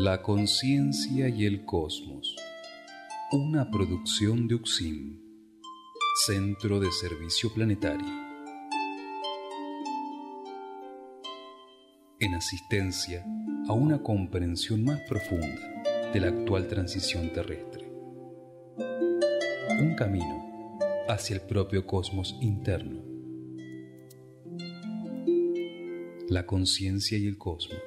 La conciencia y el cosmos. Una producción de UXIM, Centro de Servicio Planetario. En asistencia a una comprensión más profunda de la actual transición terrestre. Un camino hacia el propio cosmos interno. La conciencia y el cosmos.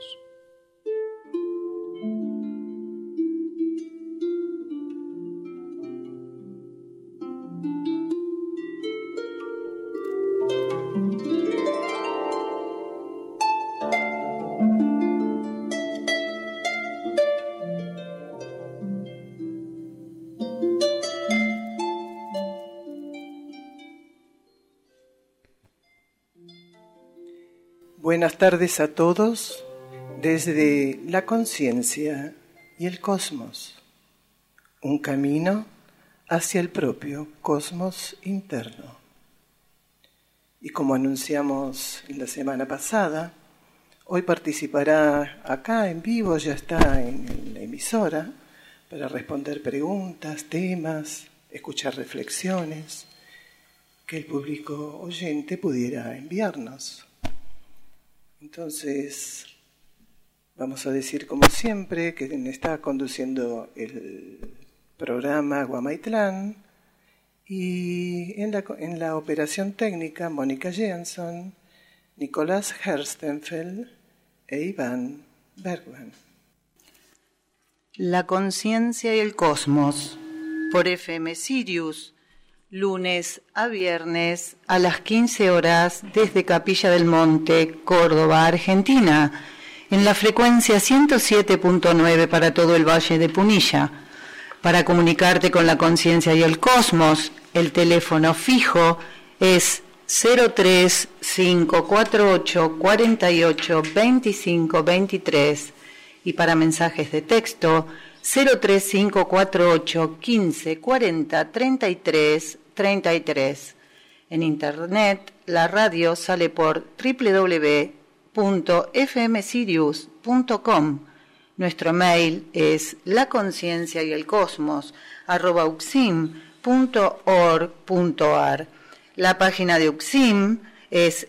Buenas tardes a todos desde la conciencia y el cosmos, un camino hacia el propio cosmos interno. Y como anunciamos la semana pasada, hoy participará acá en vivo, ya está en la emisora, para responder preguntas, temas, escuchar reflexiones que el público oyente pudiera enviarnos. Entonces, vamos a decir como siempre que quien está conduciendo el programa Guamaitlán y en la operación técnica Mónica Jenson, Nicolás Herstenfeld e Iván Bergman. La conciencia y el cosmos, por FM Sirius, lunes a viernes a las 15 horas desde Capilla del Monte, Córdoba, Argentina, en la frecuencia 107.9 para todo el Valle de Punilla. Para comunicarte con la conciencia y el cosmos, el teléfono fijo es 03548 48 25 23 y para mensajes de texto 03548 15 40 33 33. En internet, la radio sale por www.fmsirius.com. Nuestro mail es laconcienciayelcosmos@uxim.org.ar. La página de UXIM es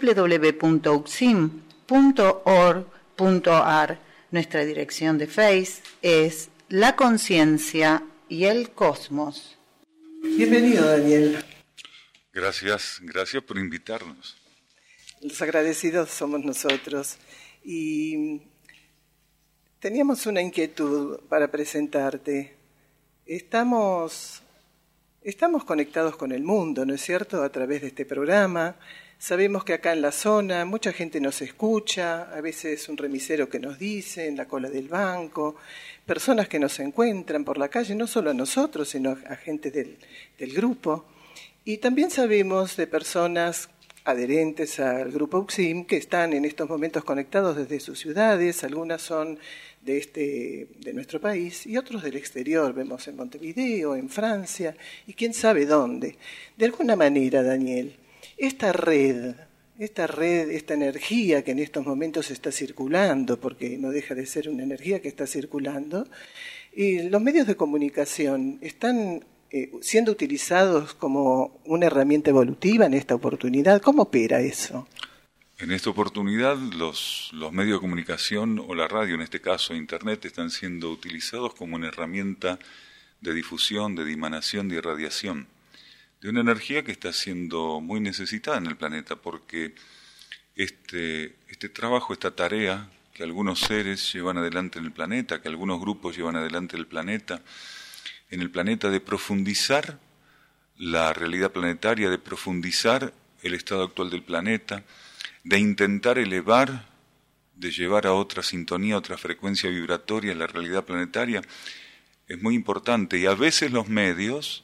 www.uxim.org.ar. Nuestra dirección de Face es La Conciencia y el Cosmos. Bienvenido, Daniel. Gracias por invitarnos. Los agradecidos somos nosotros. Y teníamos una inquietud para presentarte. Estamos conectados con el mundo, ¿no es cierto?, a través de este programa. Sabemos que acá en la zona mucha gente nos escucha, a veces un remisero que nos dice en la cola del banco, personas que nos encuentran por la calle, no solo a nosotros, sino a gente del grupo. Y también sabemos de personas adherentes al grupo UXIM que están en estos momentos conectados desde sus ciudades, algunas son de nuestro país y otros del exterior, vemos en Montevideo, en Francia y quién sabe dónde. De alguna manera, Daniel, esta red, esta energía que en estos momentos está circulando, porque no deja de ser una energía que está circulando, los medios de comunicación están siendo utilizados como una herramienta evolutiva en esta oportunidad. ¿Cómo opera eso? En esta oportunidad los medios de comunicación o la radio, en este caso Internet, están siendo utilizados como una herramienta de difusión, de dimanación, de irradiación de una energía que está siendo muy necesitada en el planeta, porque este trabajo, esta tarea que algunos seres llevan adelante en el planeta, que algunos grupos llevan adelante en el planeta de profundizar la realidad planetaria, de profundizar el estado actual del planeta, de intentar elevar, de llevar a otra sintonía, a otra frecuencia vibratoria la realidad planetaria, es muy importante. Y a veces los medios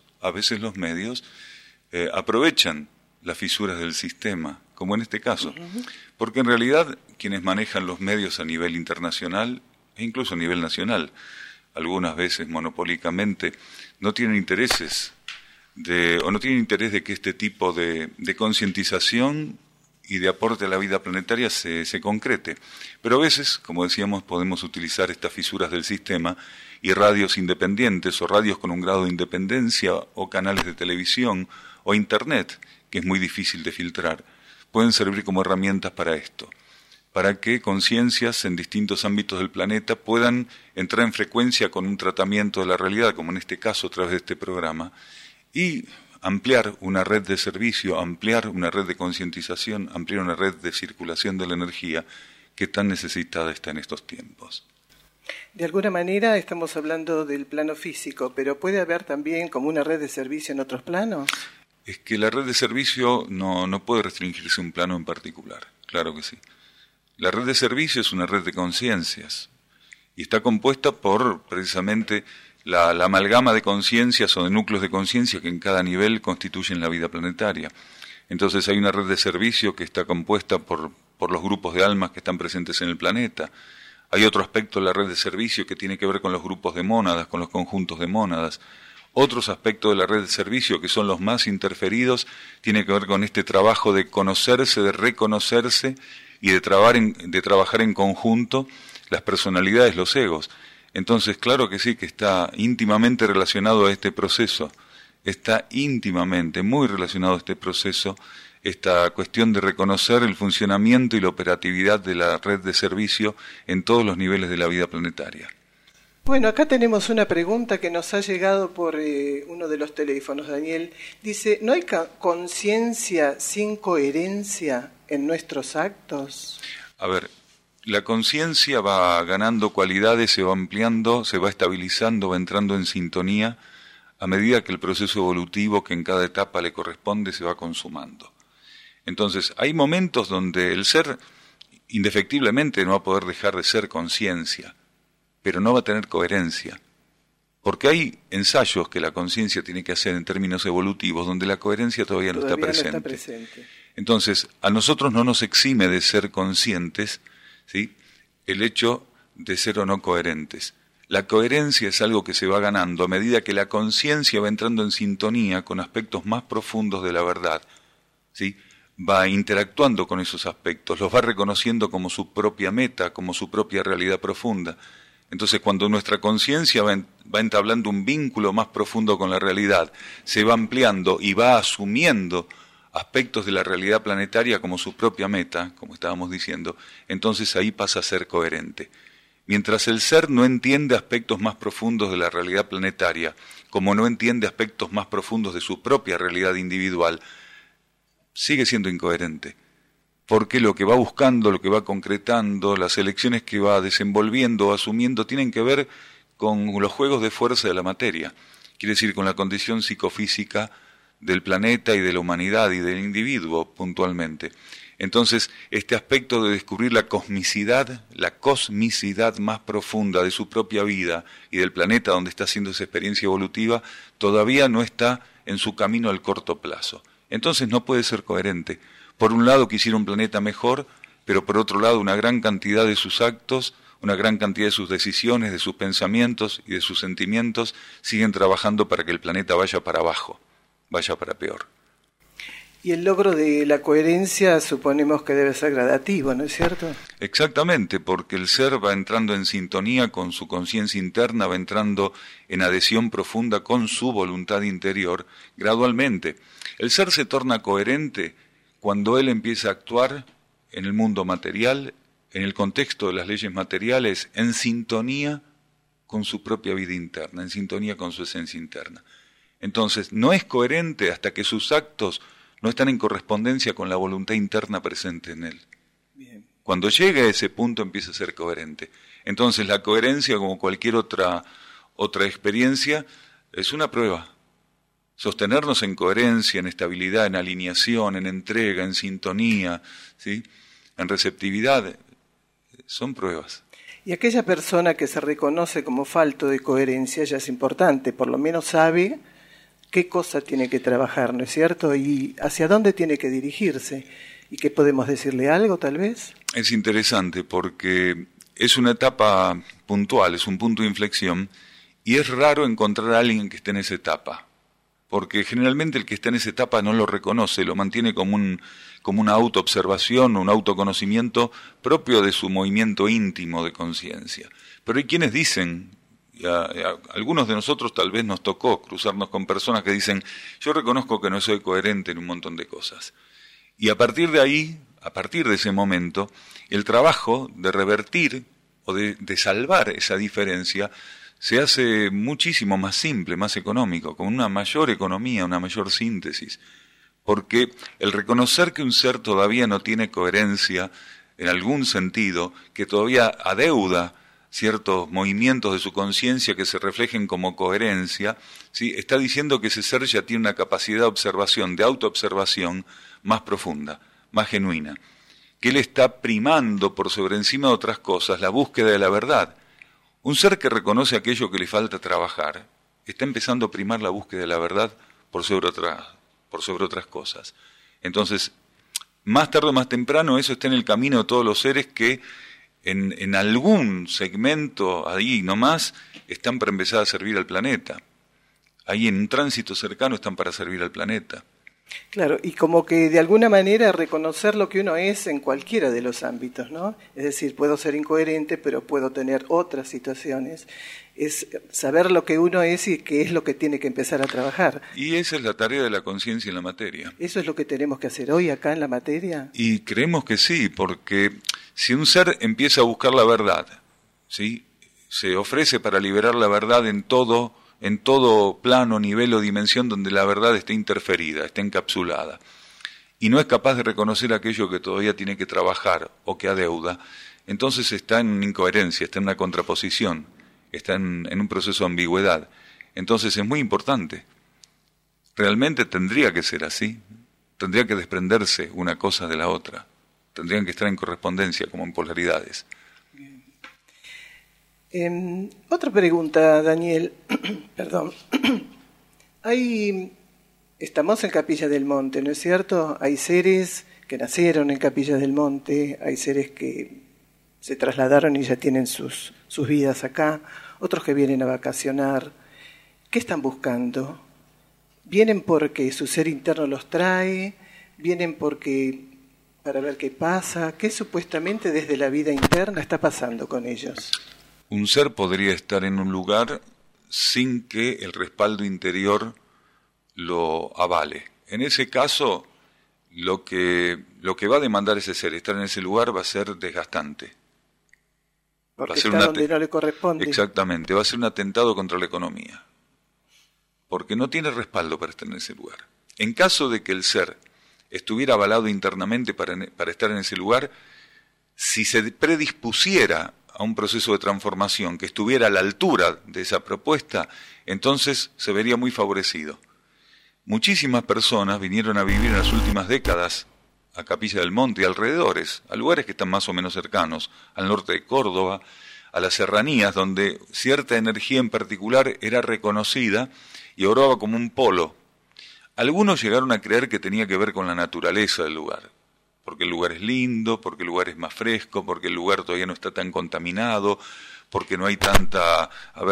aprovechan las fisuras del sistema, como en este caso, porque en realidad quienes manejan los medios a nivel internacional e incluso a nivel nacional, algunas veces monopólicamente, no tienen interés de que este tipo de concientización y de aporte a la vida planetaria se concrete. Pero a veces, como decíamos, podemos utilizar estas fisuras del sistema y radios independientes o radios con un grado de independencia o canales de televisión o Internet, que es muy difícil de filtrar, pueden servir como herramientas para esto, para que conciencias en distintos ámbitos del planeta puedan entrar en frecuencia con un tratamiento de la realidad, como en este caso a través de este programa, y ampliar una red de servicio, ampliar una red de concientización, ampliar una red de circulación de la energía que tan necesitada está en estos tiempos. De alguna manera estamos hablando del plano físico, pero ¿puede haber también como una red de servicio en otros planos? Es que la red de servicio no puede restringirse a un plano en particular, claro que sí. La red de servicio es una red de conciencias y está compuesta por precisamente la amalgama de conciencias o de núcleos de conciencia que en cada nivel constituyen la vida planetaria. Entonces hay una red de servicio que está compuesta por los grupos de almas que están presentes en el planeta. Hay otro aspecto de la red de servicio que tiene que ver con los grupos de mónadas, con los conjuntos de mónadas. Otros aspectos de la red de servicio, que son los más interferidos, tiene que ver con este trabajo de conocerse, de reconocerse y de trabajar en conjunto las personalidades, los egos. Entonces, claro que sí, que está íntimamente relacionado a este proceso, está íntimamente, muy relacionado a este proceso, esta cuestión de reconocer el funcionamiento y la operatividad de la red de servicio en todos los niveles de la vida planetaria. Bueno, acá tenemos una pregunta que nos ha llegado por uno de los teléfonos, Daniel. Dice, ¿no hay conciencia sin coherencia en nuestros actos? A ver, la conciencia va ganando cualidades, se va ampliando, se va estabilizando, va entrando en sintonía a medida que el proceso evolutivo que en cada etapa le corresponde se va consumando. Entonces, hay momentos donde el ser indefectiblemente no va a poder dejar de ser conciencia, pero no va a tener coherencia, porque hay ensayos que la conciencia tiene que hacer en términos evolutivos donde la coherencia todavía no está presente. Entonces, a nosotros no nos exime de ser conscientes, ¿sí?, el hecho de ser o no coherentes. La coherencia es algo que se va ganando a medida que la conciencia va entrando en sintonía con aspectos más profundos de la verdad, ¿sí?, va interactuando con esos aspectos, los va reconociendo como su propia meta, como su propia realidad profunda. Entonces, cuando nuestra conciencia va entablando un vínculo más profundo con la realidad, se va ampliando y va asumiendo aspectos de la realidad planetaria como su propia meta, como estábamos diciendo, entonces ahí pasa a ser coherente. Mientras el ser no entiende aspectos más profundos de la realidad planetaria, como no entiende aspectos más profundos de su propia realidad individual, sigue siendo incoherente. Porque lo que va buscando, lo que va concretando, las elecciones que va desenvolviendo o asumiendo tienen que ver con los juegos de fuerza de la materia. Quiere decir, con la condición psicofísica del planeta y de la humanidad y del individuo puntualmente. Entonces, este aspecto de descubrir la cosmicidad más profunda de su propia vida y del planeta donde está haciendo esa experiencia evolutiva, todavía no está en su camino al corto plazo. Entonces no puede ser coherente. Por un lado quisiera un planeta mejor, pero por otro lado una gran cantidad de sus actos, una gran cantidad de sus decisiones, de sus pensamientos y de sus sentimientos siguen trabajando para que el planeta vaya para abajo, vaya para peor. Y el logro de la coherencia suponemos que debe ser gradativo, ¿no es cierto? Exactamente, porque el ser va entrando en sintonía con su conciencia interna, va entrando en adhesión profunda con su voluntad interior gradualmente. El ser se torna coherente cuando él empieza a actuar en el mundo material, en el contexto de las leyes materiales, en sintonía con su propia vida interna, en sintonía con su esencia interna. Entonces, no es coherente hasta que sus actos no están en correspondencia con la voluntad interna presente en él. Bien. Cuando llega a ese punto empieza a ser coherente. Entonces la coherencia, como cualquier otra experiencia, es una prueba. Sostenernos en coherencia, en estabilidad, en alineación, en entrega, en sintonía, ¿sí?, en receptividad, son pruebas. Y aquella persona que se reconoce como falto de coherencia ya es importante, por lo menos sabe qué cosa tiene que trabajar, ¿no es cierto? Y hacia dónde tiene que dirigirse. ¿Y qué podemos decirle algo, tal vez? Es interesante porque es una etapa puntual, es un punto de inflexión, y es raro encontrar a alguien que esté en esa etapa. porque generalmente el que está en esa etapa no lo reconoce, lo mantiene como una autoobservación, un autoconocimiento propio de su movimiento íntimo de conciencia. Pero hay quienes dicen, a algunos de nosotros tal vez nos tocó cruzarnos con personas que dicen, yo reconozco que no soy coherente en un montón de cosas. Y a partir de ahí, a partir de ese momento, el trabajo de revertir o de salvar esa diferencia se hace muchísimo más simple, más económico, con una mayor economía, una mayor síntesis. Porque el reconocer que un ser todavía no tiene coherencia en algún sentido, que todavía adeuda ciertos movimientos de su conciencia que se reflejen como coherencia, ¿sí?, está diciendo que ese ser ya tiene una capacidad de observación, de autoobservación más profunda, más genuina, que él está primando por sobre encima de otras cosas la búsqueda de la verdad. Un ser que reconoce aquello que le falta trabajar, está empezando a primar la búsqueda de la verdad por sobre otras cosas. Entonces, más tarde o más temprano, eso está en el camino de todos los seres que en algún segmento, ahí nomás, están para empezar a servir al planeta. Ahí en un tránsito cercano están para servir al planeta. Claro, y como que de alguna manera reconocer lo que uno es en cualquiera de los ámbitos, ¿no? Es decir, puedo ser incoherente, pero puedo tener otras situaciones. Es saber lo que uno es y qué es lo que tiene que empezar a trabajar. Y esa es la tarea de la conciencia en la materia. ¿Eso es lo que tenemos que hacer hoy acá en la materia? Y creemos que sí, porque si un ser empieza a buscar la verdad, ¿sí?, se ofrece para liberar la verdad en todo plano, nivel o dimensión donde la verdad está interferida, está encapsulada, y no es capaz de reconocer aquello que todavía tiene que trabajar o que adeuda, entonces está en incoherencia, está en una contraposición, está en un proceso de ambigüedad. Entonces es muy importante. Realmente tendría que ser así, tendría que desprenderse una cosa de la otra, tendrían que estar en correspondencia como en polaridades. Otra pregunta, Daniel. Perdón. Estamos en Capilla del Monte, ¿no es cierto? Hay seres que nacieron en Capilla del Monte, hay seres que se trasladaron y ya tienen sus vidas acá, otros que vienen a vacacionar. ¿Qué están buscando? ¿Vienen porque su ser interno los trae? ¿Vienen para ver qué pasa? ¿Qué supuestamente desde la vida interna está pasando con ellos? Un ser podría estar en un lugar sin que el respaldo interior lo avale. En ese caso, lo que va a demandar ese ser, estar en ese lugar, va a ser desgastante. Porque está donde no le corresponde. Exactamente, va a ser un atentado contra la economía. Porque no tiene respaldo para estar en ese lugar. En caso de que el ser estuviera avalado internamente para estar en ese lugar, si se predispusiera a un proceso de transformación que estuviera a la altura de esa propuesta, entonces se vería muy favorecido. Muchísimas personas vinieron a vivir en las últimas décadas a Capilla del Monte y alrededores, a lugares que están más o menos cercanos, al norte de Córdoba, a las serranías, donde cierta energía en particular era reconocida y obraba como un polo. Algunos llegaron a creer que tenía que ver con la naturaleza del lugar, porque el lugar es lindo, porque el lugar es más fresco, porque el lugar todavía no está tan contaminado, porque no hay tanta,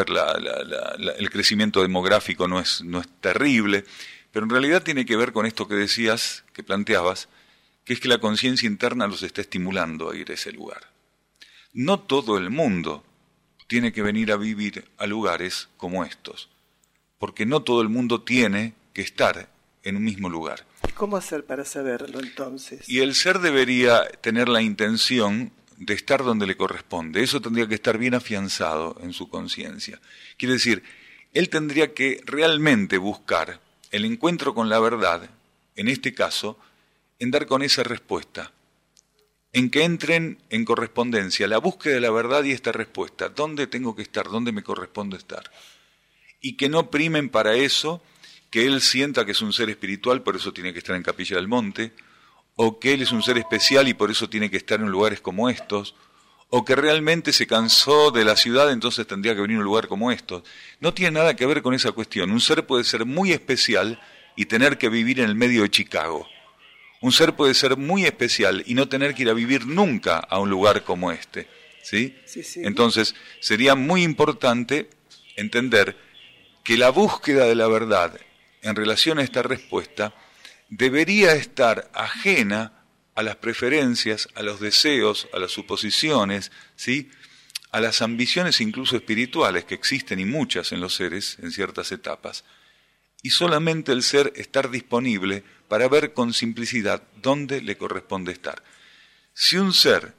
el crecimiento demográfico no es terrible, pero en realidad tiene que ver con esto que decías, que planteabas, que es que la conciencia interna los está estimulando a ir a ese lugar. No todo el mundo tiene que venir a vivir a lugares como estos, porque no todo el mundo tiene que estar en un mismo lugar. ¿Cómo hacer para saberlo entonces? Y el ser debería tener la intención de estar donde le corresponde. Eso tendría que estar bien afianzado en su conciencia. Quiere decir, él tendría que realmente buscar el encuentro con la verdad, en este caso, en dar con esa respuesta, en que entren en correspondencia la búsqueda de la verdad y esta respuesta. ¿Dónde tengo que estar? ¿Dónde me corresponde estar? Y que no primen para eso que él sienta que es un ser espiritual, por eso tiene que estar en Capilla del Monte, o que él es un ser especial y por eso tiene que estar en lugares como estos, o que realmente se cansó de la ciudad, entonces tendría que venir a un lugar como estos. No tiene nada que ver con esa cuestión. Un ser puede ser muy especial y tener que vivir en el medio de Chicago. Un ser puede ser muy especial y no tener que ir a vivir nunca a un lugar como este. ¿Sí? Sí. Entonces, sería muy importante entender que la búsqueda de la verdad en relación a esta respuesta, debería estar ajena a las preferencias, a los deseos, a las suposiciones, ¿sí?, a las ambiciones incluso espirituales que existen y muchas en los seres en ciertas etapas, y solamente el ser estar disponible para ver con simplicidad dónde le corresponde estar. Si un ser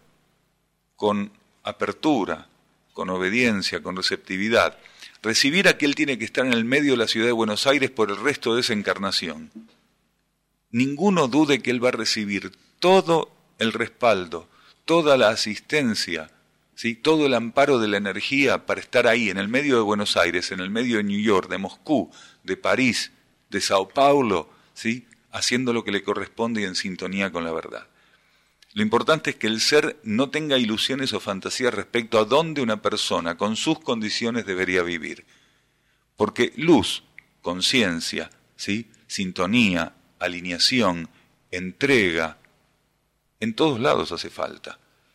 con apertura, con obediencia, con receptividad, recibiera que él tiene que estar en el medio de la ciudad de Buenos Aires por el resto de esa encarnación, ninguno dude que él va a recibir todo el respaldo, toda la asistencia, ¿sí?, todo el amparo de la energía para estar ahí, en el medio de Buenos Aires, en el medio de New York, de Moscú, de París, de Sao Paulo, ¿sí?, haciendo lo que le corresponde y en sintonía con la verdad. Lo importante es que el ser no tenga ilusiones o fantasías respecto a dónde una persona con sus condiciones debería vivir. Porque luz, conciencia, ¿sí?, sintonía, alineación, entrega, en todos lados hace falta.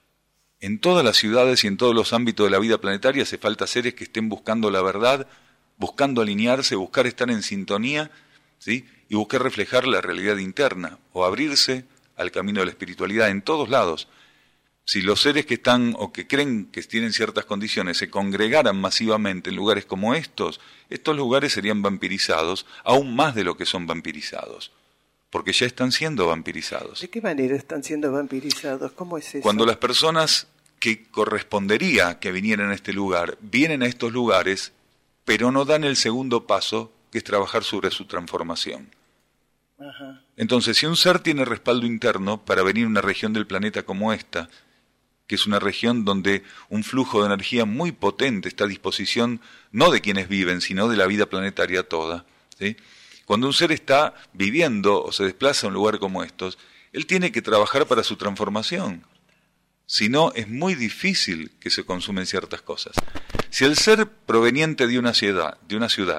En todas las ciudades y en todos los ámbitos de la vida planetaria hace falta seres que estén buscando la verdad, buscando alinearse, buscar estar en sintonía, ¿sí?, y buscar reflejar la realidad interna o abrirse al camino de la espiritualidad en todos lados. Si los seres que están o que creen que tienen ciertas condiciones se congregaran masivamente en lugares como estos lugares serían vampirizados, aún más de lo que son vampirizados, porque ya están siendo vampirizados. ¿De qué manera están siendo vampirizados? ¿Cómo es eso? Cuando las personas que correspondería que vinieran a este lugar, vienen a estos lugares, pero no dan el segundo paso, que es trabajar sobre su transformación. Ajá. Entonces, si un ser tiene respaldo interno para venir a una región del planeta como esta, que es una región donde un flujo de energía muy potente está a disposición no de quienes viven, sino de la vida planetaria toda, ¿sí? Cuando un ser está viviendo o se desplaza a un lugar como estos, él tiene que trabajar para su transformación. Si no, es muy difícil que se consumen ciertas cosas. Si el ser proveniente de una ciudad, de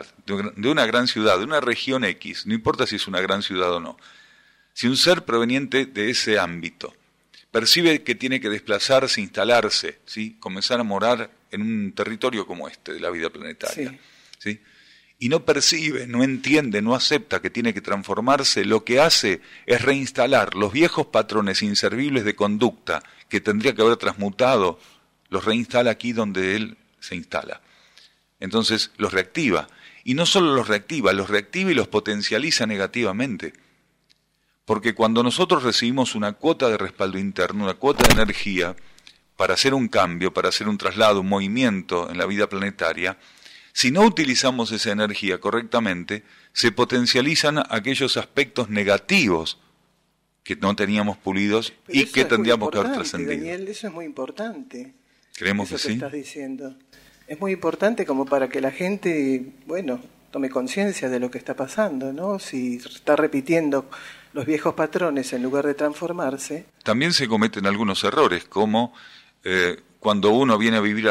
una gran ciudad, de una región X, no importa si es una gran ciudad o no, si un ser proveniente de ese ámbito percibe que tiene que desplazarse, instalarse, ¿sí?, comenzar a morar en un territorio como este de la vida planetaria, sí, ¿sí?, y no percibe, no entiende, no acepta que tiene que transformarse, lo que hace es reinstalar los viejos patrones inservibles de conducta que tendría que haber transmutado, los reinstala aquí donde él se instala. Entonces los reactiva, y no solo los reactiva y los potencializa negativamente. Porque cuando nosotros recibimos una cuota de respaldo interno, una cuota de energía, para hacer un cambio, para hacer un traslado, un movimiento en la vida planetaria, si no utilizamos esa energía correctamente, se potencializan aquellos aspectos negativos que no teníamos pulidos y que tendríamos que haber trascendido. Daniel, eso es muy importante. Creemos que eso sí. Estás diciendo. Es muy importante como para que la gente, tome conciencia de lo que está pasando, ¿no? Si está repitiendo los viejos patrones en lugar de transformarse. También se cometen algunos errores, como cuando uno viene a vivir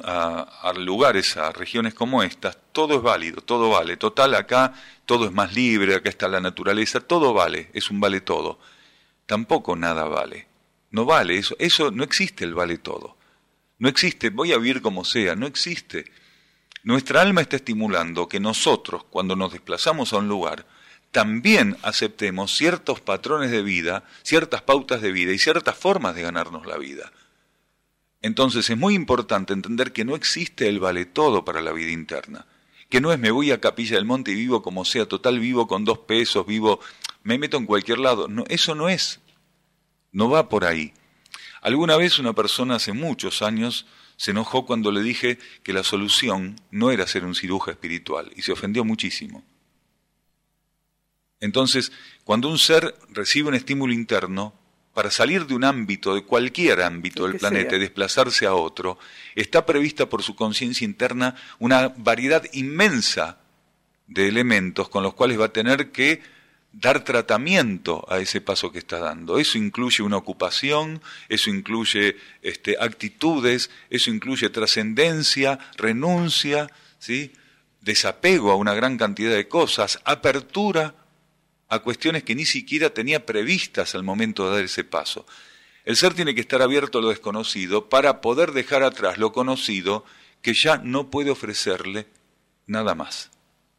a lugares, a regiones como estas, todo es válido, todo vale. Total, acá todo es más libre, acá está la naturaleza, todo vale, es un vale todo. Tampoco nada vale. No vale, eso no existe el vale todo. No existe, voy a vivir como sea, no existe. Nuestra alma está estimulando que nosotros, cuando nos desplazamos a un lugar, también aceptemos ciertos patrones de vida, ciertas pautas de vida y ciertas formas de ganarnos la vida. Entonces es muy importante entender que no existe el vale todo para la vida interna. Que no es me voy a Capilla del Monte y vivo como sea, total vivo con 2 pesos, me meto en cualquier lado. No, eso no es. No va por ahí. Alguna vez una persona hace muchos años se enojó cuando le dije que la solución no era ser un ciruja espiritual y se ofendió muchísimo. Entonces, cuando un ser recibe un estímulo interno, para salir de un ámbito, de cualquier ámbito del planeta y desplazarse a otro, está prevista por su conciencia interna una variedad inmensa de elementos con los cuales va a tener que dar tratamiento a ese paso que está dando. Eso incluye una ocupación, eso incluye actitudes, eso incluye trascendencia, renuncia, ¿sí?, desapego a una gran cantidad de cosas, apertura a cuestiones que ni siquiera tenía previstas al momento de dar ese paso. El ser tiene que estar abierto a lo desconocido para poder dejar atrás lo conocido que ya no puede ofrecerle nada más.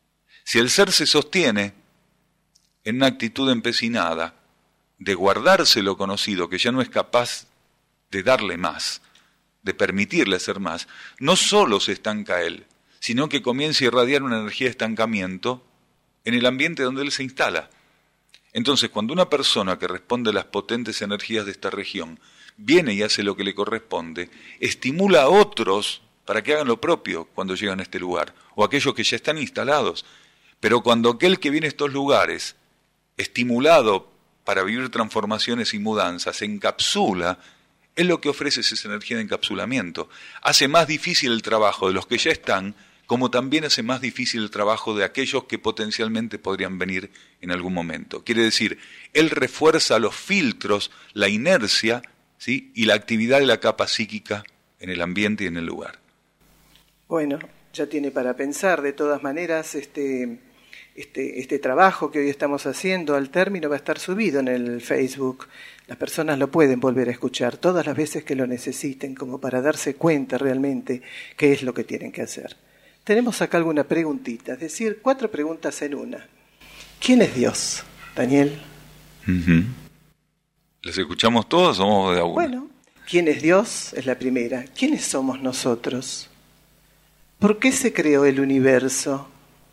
Si el ser se sostiene en una actitud empecinada de guardarse lo conocido, que ya no es capaz de darle más, de permitirle hacer más, no solo se estanca él, sino que comienza a irradiar una energía de estancamiento en el ambiente donde él se instala. Entonces, cuando una persona que responde a las potentes energías de esta región viene y hace lo que le corresponde, estimula a otros para que hagan lo propio cuando llegan a este lugar, o aquellos que ya están instalados. Pero cuando aquel que viene a estos lugares, estimulado para vivir transformaciones y mudanzas, se encapsula, es lo que ofrece esa energía de encapsulamiento. Hace más difícil el trabajo de los que ya están, como también hace más difícil el trabajo de aquellos que potencialmente podrían venir en algún momento. Quiere decir, él refuerza los filtros, la inercia, ¿sí?, y la actividad de la capa psíquica en el ambiente y en el lugar. Bueno, ya tiene para pensar. De todas maneras, este trabajo que hoy estamos haciendo al término va a estar subido en el Facebook. Las personas lo pueden volver a escuchar todas las veces que lo necesiten, como para darse cuenta realmente qué es lo que tienen que hacer. Tenemos acá alguna preguntita, es decir, 4 preguntas en una. ¿Quién es Dios, Daniel? ¿Las escuchamos todas o vamos de a una? Bueno, ¿quién es Dios? Es la primera. ¿Quiénes somos nosotros? ¿Por qué se creó el universo?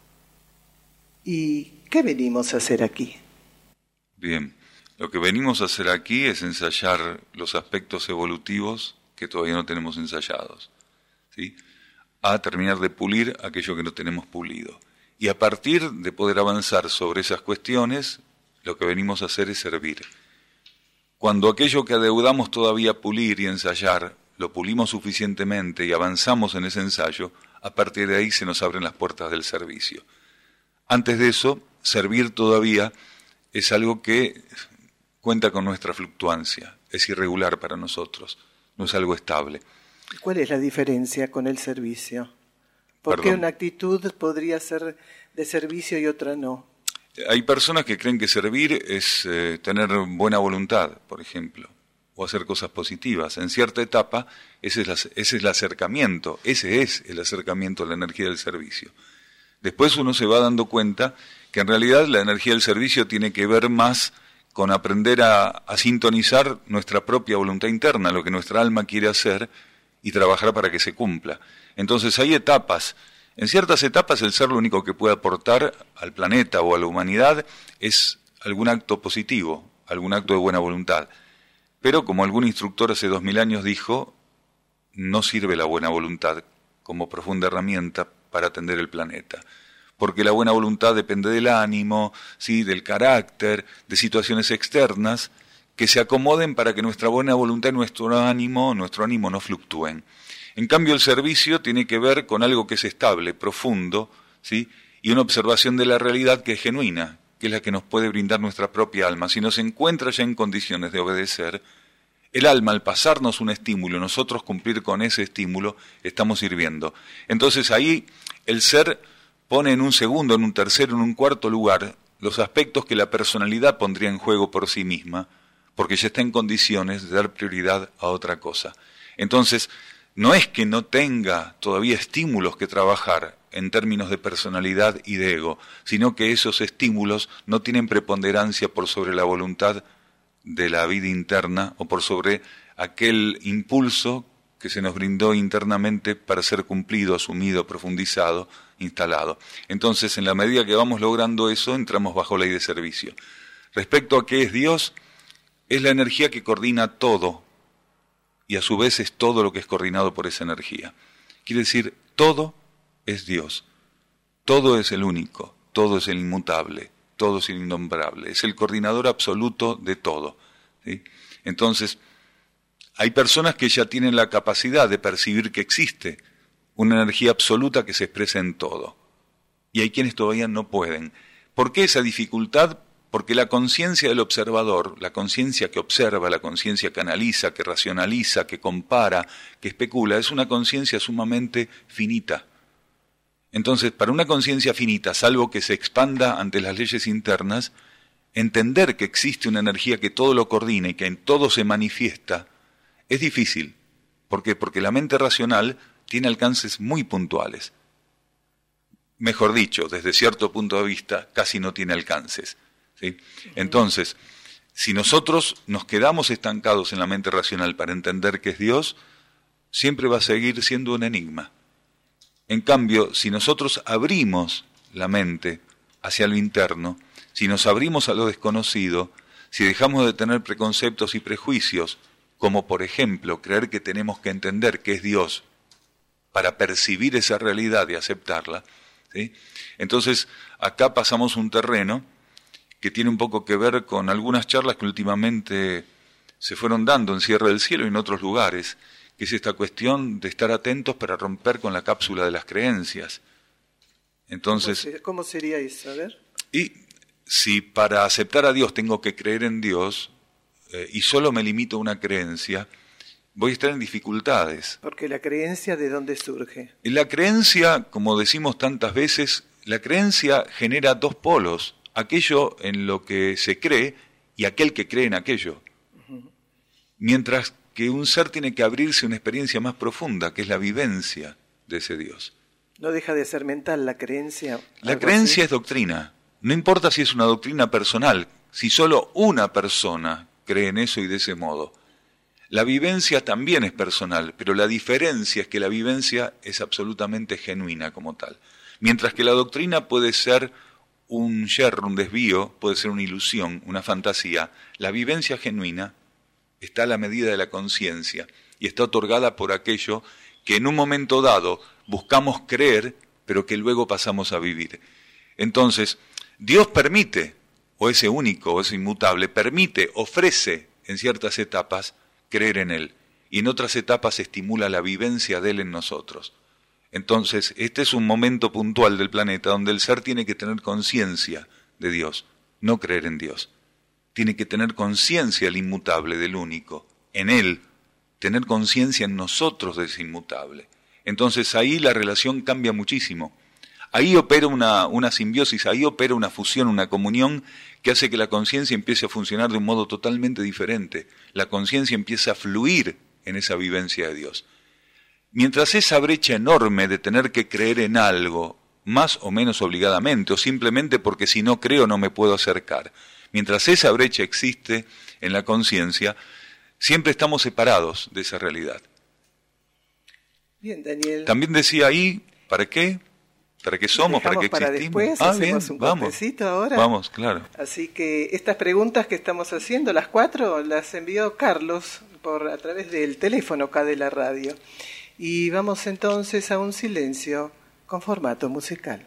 ¿Y qué venimos a hacer aquí? Bien, lo que venimos a hacer aquí es ensayar los aspectos evolutivos que todavía no tenemos ensayados, ¿sí?, a terminar de pulir aquello que no tenemos pulido. Y a partir de poder avanzar sobre esas cuestiones, lo que venimos a hacer es servir. Cuando aquello que adeudamos todavía pulir y ensayar, lo pulimos suficientemente y avanzamos en ese ensayo, a partir de ahí se nos abren las puertas del servicio. Antes de eso, servir todavía es algo que cuenta con nuestra fluctuancia, es irregular para nosotros, no es algo estable. ¿Cuál es la diferencia con el servicio? ¿Por qué una actitud podría ser de servicio y otra no? Hay personas que creen que servir es tener buena voluntad, por ejemplo, o hacer cosas positivas. En cierta etapa, ese es el acercamiento a la energía del servicio. Después uno se va dando cuenta que en realidad la energía del servicio tiene que ver más con aprender a sintonizar nuestra propia voluntad interna, lo que nuestra alma quiere hacer, y trabajar para que se cumpla. Entonces hay etapas. En ciertas etapas el ser lo único que puede aportar al planeta o a la humanidad es algún acto positivo, algún acto de buena voluntad. Pero como algún instructor hace 2000 años dijo, no sirve la buena voluntad como profunda herramienta para atender el planeta. Porque la buena voluntad depende del ánimo, ¿sí?, del carácter, de situaciones externas que se acomoden para que nuestra buena voluntad y nuestro ánimo no fluctúen. En cambio, el servicio tiene que ver con algo que es estable, profundo, ¿sí?, y una observación de la realidad que es genuina, que es la que nos puede brindar nuestra propia alma. Si nos encuentra ya en condiciones de obedecer, el alma, al pasarnos un estímulo, nosotros cumplir con ese estímulo, estamos sirviendo. Entonces ahí el ser pone en un segundo, en un tercero, en un cuarto lugar los aspectos que la personalidad pondría en juego por sí misma, porque ya está en condiciones de dar prioridad a otra cosa. Entonces, no es que no tenga todavía estímulos que trabajar en términos de personalidad y de ego, sino que esos estímulos no tienen preponderancia por sobre la voluntad de la vida interna o por sobre aquel impulso que se nos brindó internamente para ser cumplido, asumido, profundizado, instalado. Entonces, en la medida que vamos logrando eso, entramos bajo ley de servicio. Respecto a qué es Dios, es la energía que coordina todo, y a su vez es todo lo que es coordinado por esa energía. Quiere decir, todo es Dios, todo es el único, todo es el inmutable, todo es el innombrable, es el coordinador absoluto de todo, ¿sí? Entonces, hay personas que ya tienen la capacidad de percibir que existe una energía absoluta que se expresa en todo, y hay quienes todavía no pueden. ¿Por qué esa dificultad? Porque la conciencia del observador, la conciencia que observa, la conciencia que analiza, que racionaliza, que compara, que especula, es una conciencia sumamente finita. Entonces, para una conciencia finita, salvo que se expanda ante las leyes internas, entender que existe una energía que todo lo coordina y que en todo se manifiesta, es difícil. ¿Por qué? Porque la mente racional tiene alcances muy puntuales. mejor dicho, desde cierto punto de vista, casi no tiene alcances, ¿sí? Entonces, si nosotros nos quedamos estancados en la mente racional para entender qué es Dios, siempre va a seguir siendo un enigma. En cambio, si nosotros abrimos la mente hacia lo interno, si nos abrimos a lo desconocido, si dejamos de tener preconceptos y prejuicios, como por ejemplo creer que tenemos que entender qué es Dios para percibir esa realidad y aceptarla, ¿sí? Entonces acá pasamos un terreno que tiene un poco que ver con algunas charlas que últimamente se fueron dando en Sierra del Cielo y en otros lugares, que es esta cuestión de estar atentos para romper con la cápsula de las creencias. Entonces, ¿Cómo sería eso? A ver. Y si para aceptar a Dios tengo que creer en Dios y solo me limito a una creencia, voy a estar en dificultades. Porque la creencia, ¿de dónde surge? Y la creencia, como decimos tantas veces, la creencia genera dos polos, aquello en lo que se cree y aquel que cree en aquello. Mientras que un ser tiene que abrirse a una experiencia más profunda, que es la vivencia de ese Dios. ¿No deja de ser mental la creencia? La creencia es doctrina. No importa si es una doctrina personal, si solo una persona cree en eso y de ese modo. La vivencia también es personal, pero la diferencia es que la vivencia es absolutamente genuina como tal. Mientras que la doctrina puede ser un yerro, un desvío, puede ser una ilusión, una fantasía, la vivencia genuina está a la medida de la conciencia y está otorgada por aquello que en un momento dado buscamos creer, pero que luego pasamos a vivir. Entonces, Dios permite, o ese único, o ese inmutable, permite, ofrece en ciertas etapas creer en Él, y en otras etapas estimula la vivencia de Él en nosotros. Entonces, este es un momento puntual del planeta donde el ser tiene que tener conciencia de Dios, no creer en Dios. Tiene que tener conciencia del inmutable, del único, en Él, tener conciencia en nosotros de ese inmutable. Entonces ahí la relación cambia muchísimo. Ahí opera una simbiosis, ahí opera una fusión, una comunión que hace que la conciencia empiece a funcionar de un modo totalmente diferente. La conciencia empieza a fluir en esa vivencia de Dios. Mientras esa brecha enorme de tener que creer en algo, más o menos obligadamente, o simplemente porque si no creo no me puedo acercar, mientras esa brecha existe en la conciencia, siempre estamos separados de esa realidad. Bien, Daniel. También decía ahí, ¿para qué? ¿Para qué somos? ¿Para qué existimos? Después, hacemos un cortecito ahora. Vamos, claro. Así que estas preguntas que estamos haciendo, las 4, las envió Carlos a través del teléfono acá de la radio. Y vamos entonces a un silencio con formato musical.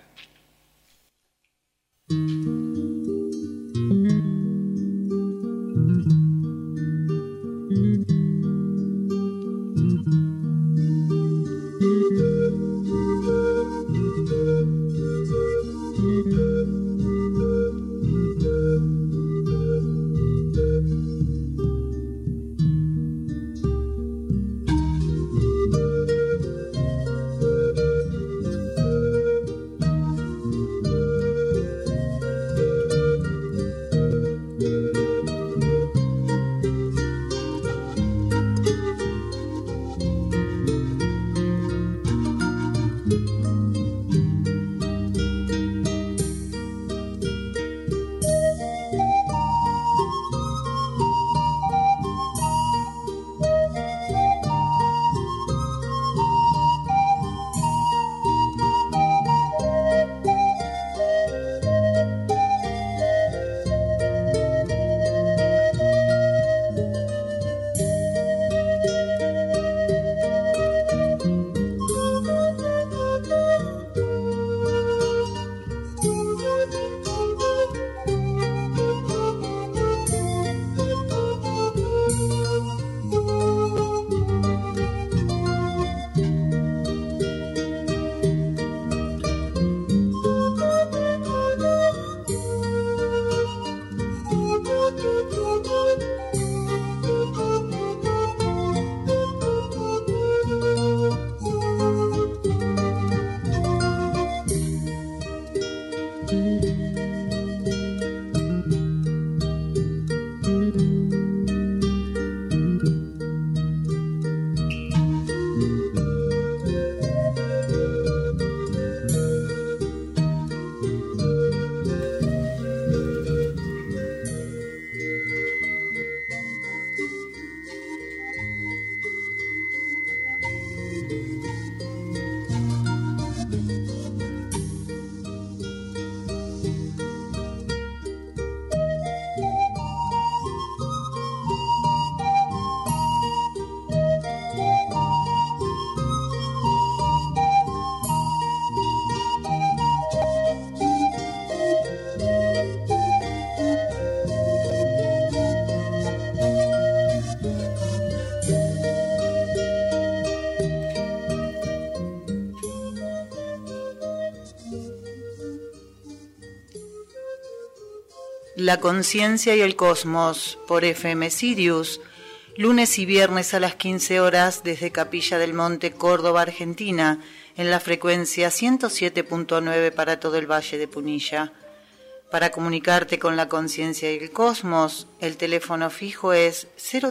La conciencia y el cosmos por FM Sirius, lunes y viernes a las 15 horas desde Capilla del Monte, Córdoba, Argentina, en la frecuencia 107.9 para todo el Valle de Punilla. Para comunicarte con la conciencia y el cosmos, el teléfono fijo es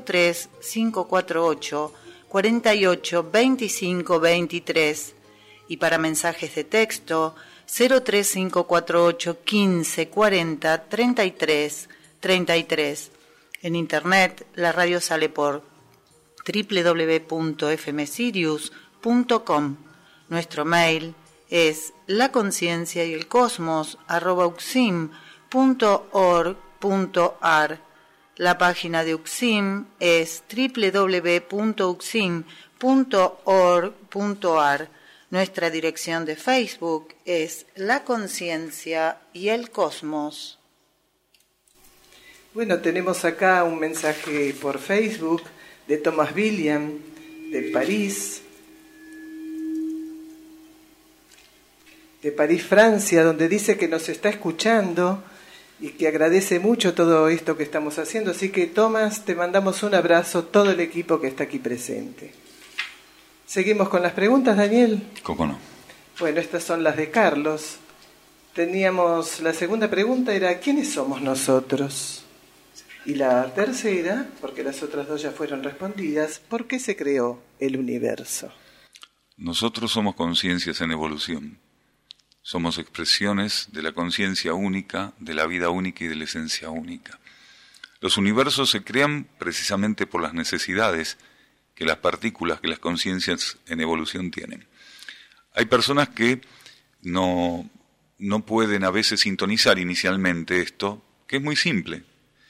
03548 48 25 23 y para mensajes de texto 03548 15 40 33 33. En internet la radio sale por www.fmsirius.com. Nuestro mail es laconcienciayelcosmos@uxim.org.ar. La página de UXIM es www.uxim.org.ar. Nuestra dirección de Facebook es La Conciencia y el Cosmos. Bueno, tenemos acá un mensaje por Facebook de Thomas William de París, Francia, donde dice que nos está escuchando y que agradece mucho todo esto que estamos haciendo. Así que, Tomás, te mandamos un abrazo, todo el equipo que está aquí presente. ¿Seguimos con las preguntas, Daniel? ¿Cómo no? Bueno, estas son las de Carlos. Teníamos, la segunda pregunta era, ¿quiénes somos nosotros? Y la tercera, porque las otras dos ya fueron respondidas, ¿por qué se creó el universo? Nosotros somos conciencias en evolución. Somos expresiones de la conciencia única, de la vida única y de la esencia única. Los universos se crean precisamente por las necesidades que las partículas, que las conciencias en evolución tienen. Hay personas que no pueden a veces sintonizar inicialmente esto, que es muy simple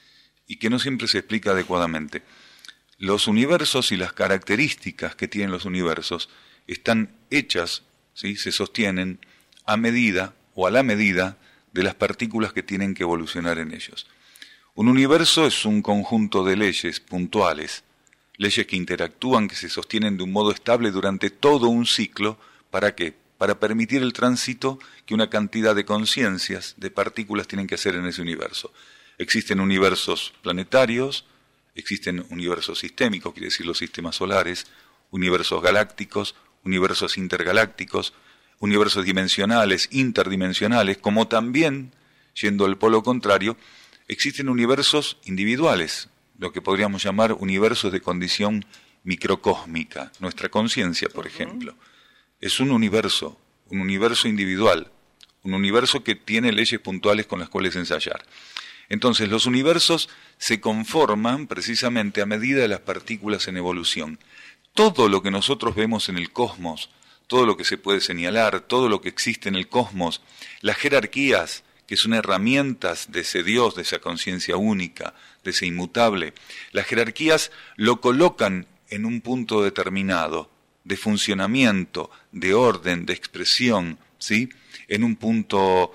y que no siempre se explica adecuadamente. Los universos y las características que tienen los universos están hechas, ¿sí? Se sostienen a medida o a la medida de las partículas que tienen que evolucionar en ellos. Un universo es un conjunto de leyes puntuales, leyes que interactúan, que se sostienen de un modo estable durante todo un ciclo. ¿Para qué? Para permitir el tránsito que una cantidad de conciencias, de partículas tienen que hacer en ese universo. Existen universos planetarios, existen universos sistémicos, quiere decir los sistemas solares, universos galácticos, universos intergalácticos, universos dimensionales, interdimensionales, como también, yendo al polo contrario, existen universos individuales, lo que podríamos llamar universos de condición microcósmica. Nuestra conciencia, por ejemplo, es un universo individual, un universo que tiene leyes puntuales con las cuales ensayar. Entonces, los universos se conforman precisamente a medida de las partículas en evolución. Todo lo que nosotros vemos en el cosmos, todo lo que se puede señalar, todo lo que existe en el cosmos, las jerarquías, que son herramientas de ese Dios, de esa conciencia única, de ese inmutable, las jerarquías lo colocan en un punto determinado, de funcionamiento, de orden, de expresión, ¿sí? En un punto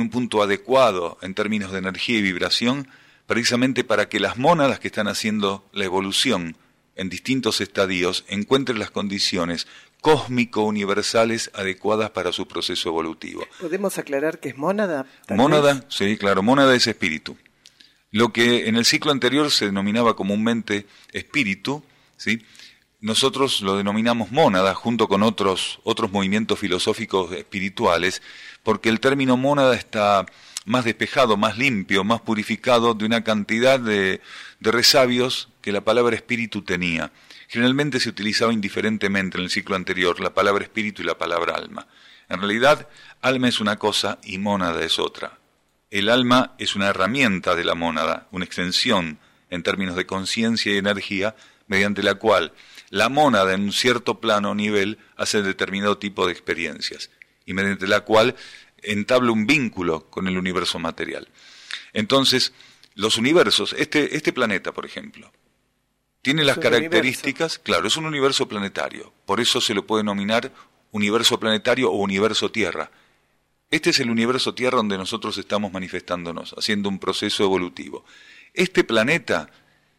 adecuado en términos de energía y vibración, precisamente para que las mónadas que están haciendo la evolución en distintos estadios encuentren las condiciones cósmico-universales adecuadas para su proceso evolutivo. ¿Podemos aclarar qué es mónada? Mónada, sí, claro, mónada es espíritu. Lo que en el ciclo anterior se denominaba comúnmente espíritu, ¿sí? Nosotros lo denominamos mónada junto con otros movimientos filosóficos espirituales, porque el término mónada está más despejado, más limpio, más purificado de una cantidad de resabios que la palabra espíritu tenía. Generalmente se utilizaba indiferentemente en el ciclo anterior la palabra espíritu y la palabra alma. En realidad, alma es una cosa y mónada es otra. El alma es una herramienta de la mónada, una extensión en términos de conciencia y energía, mediante la cual la mónada en un cierto plano o nivel hace determinado tipo de experiencias y mediante la cual entabla un vínculo con el universo material. Entonces, los universos, este planeta, por ejemplo, tiene las características, claro, es un universo planetario, por eso se lo puede denominar universo planetario o universo Tierra. Este es el universo Tierra donde nosotros estamos manifestándonos, haciendo un proceso evolutivo. Este planeta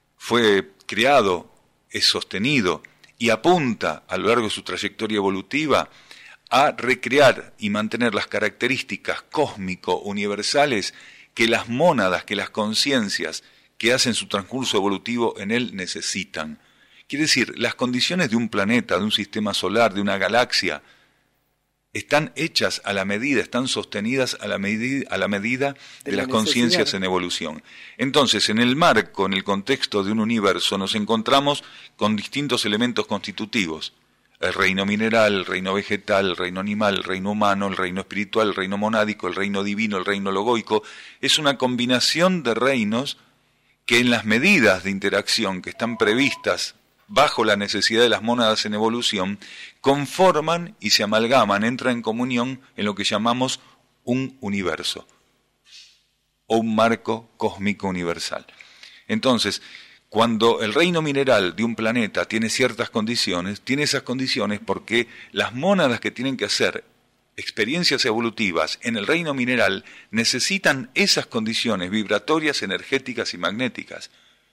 fue creado, es sostenido y apunta a lo largo de su trayectoria evolutiva a recrear y mantener las características cósmico-universales que las mónadas, que las conciencias que hacen su transcurso evolutivo en él necesitan. Quiere decir, las condiciones de un planeta, de un sistema solar, de una galaxia, están hechas a la medida, están sostenidas a la medida de las conciencias en evolución. Entonces, en el marco, en el contexto de un universo, nos encontramos con distintos elementos constitutivos. El reino mineral, el reino vegetal, el reino animal, el reino humano, el reino espiritual, el reino monádico, el reino divino, el reino logoico. Es una combinación de reinos que en las medidas de interacción que están previstas bajo la necesidad de las mónadas en evolución, conforman y se amalgaman, entran en comunión en lo que llamamos un universo o un marco cósmico universal. Entonces, cuando el reino mineral de un planeta tiene ciertas condiciones, tiene esas condiciones porque las mónadas que tienen que hacer experiencias evolutivas en el reino mineral necesitan esas condiciones vibratorias, energéticas y magnéticas.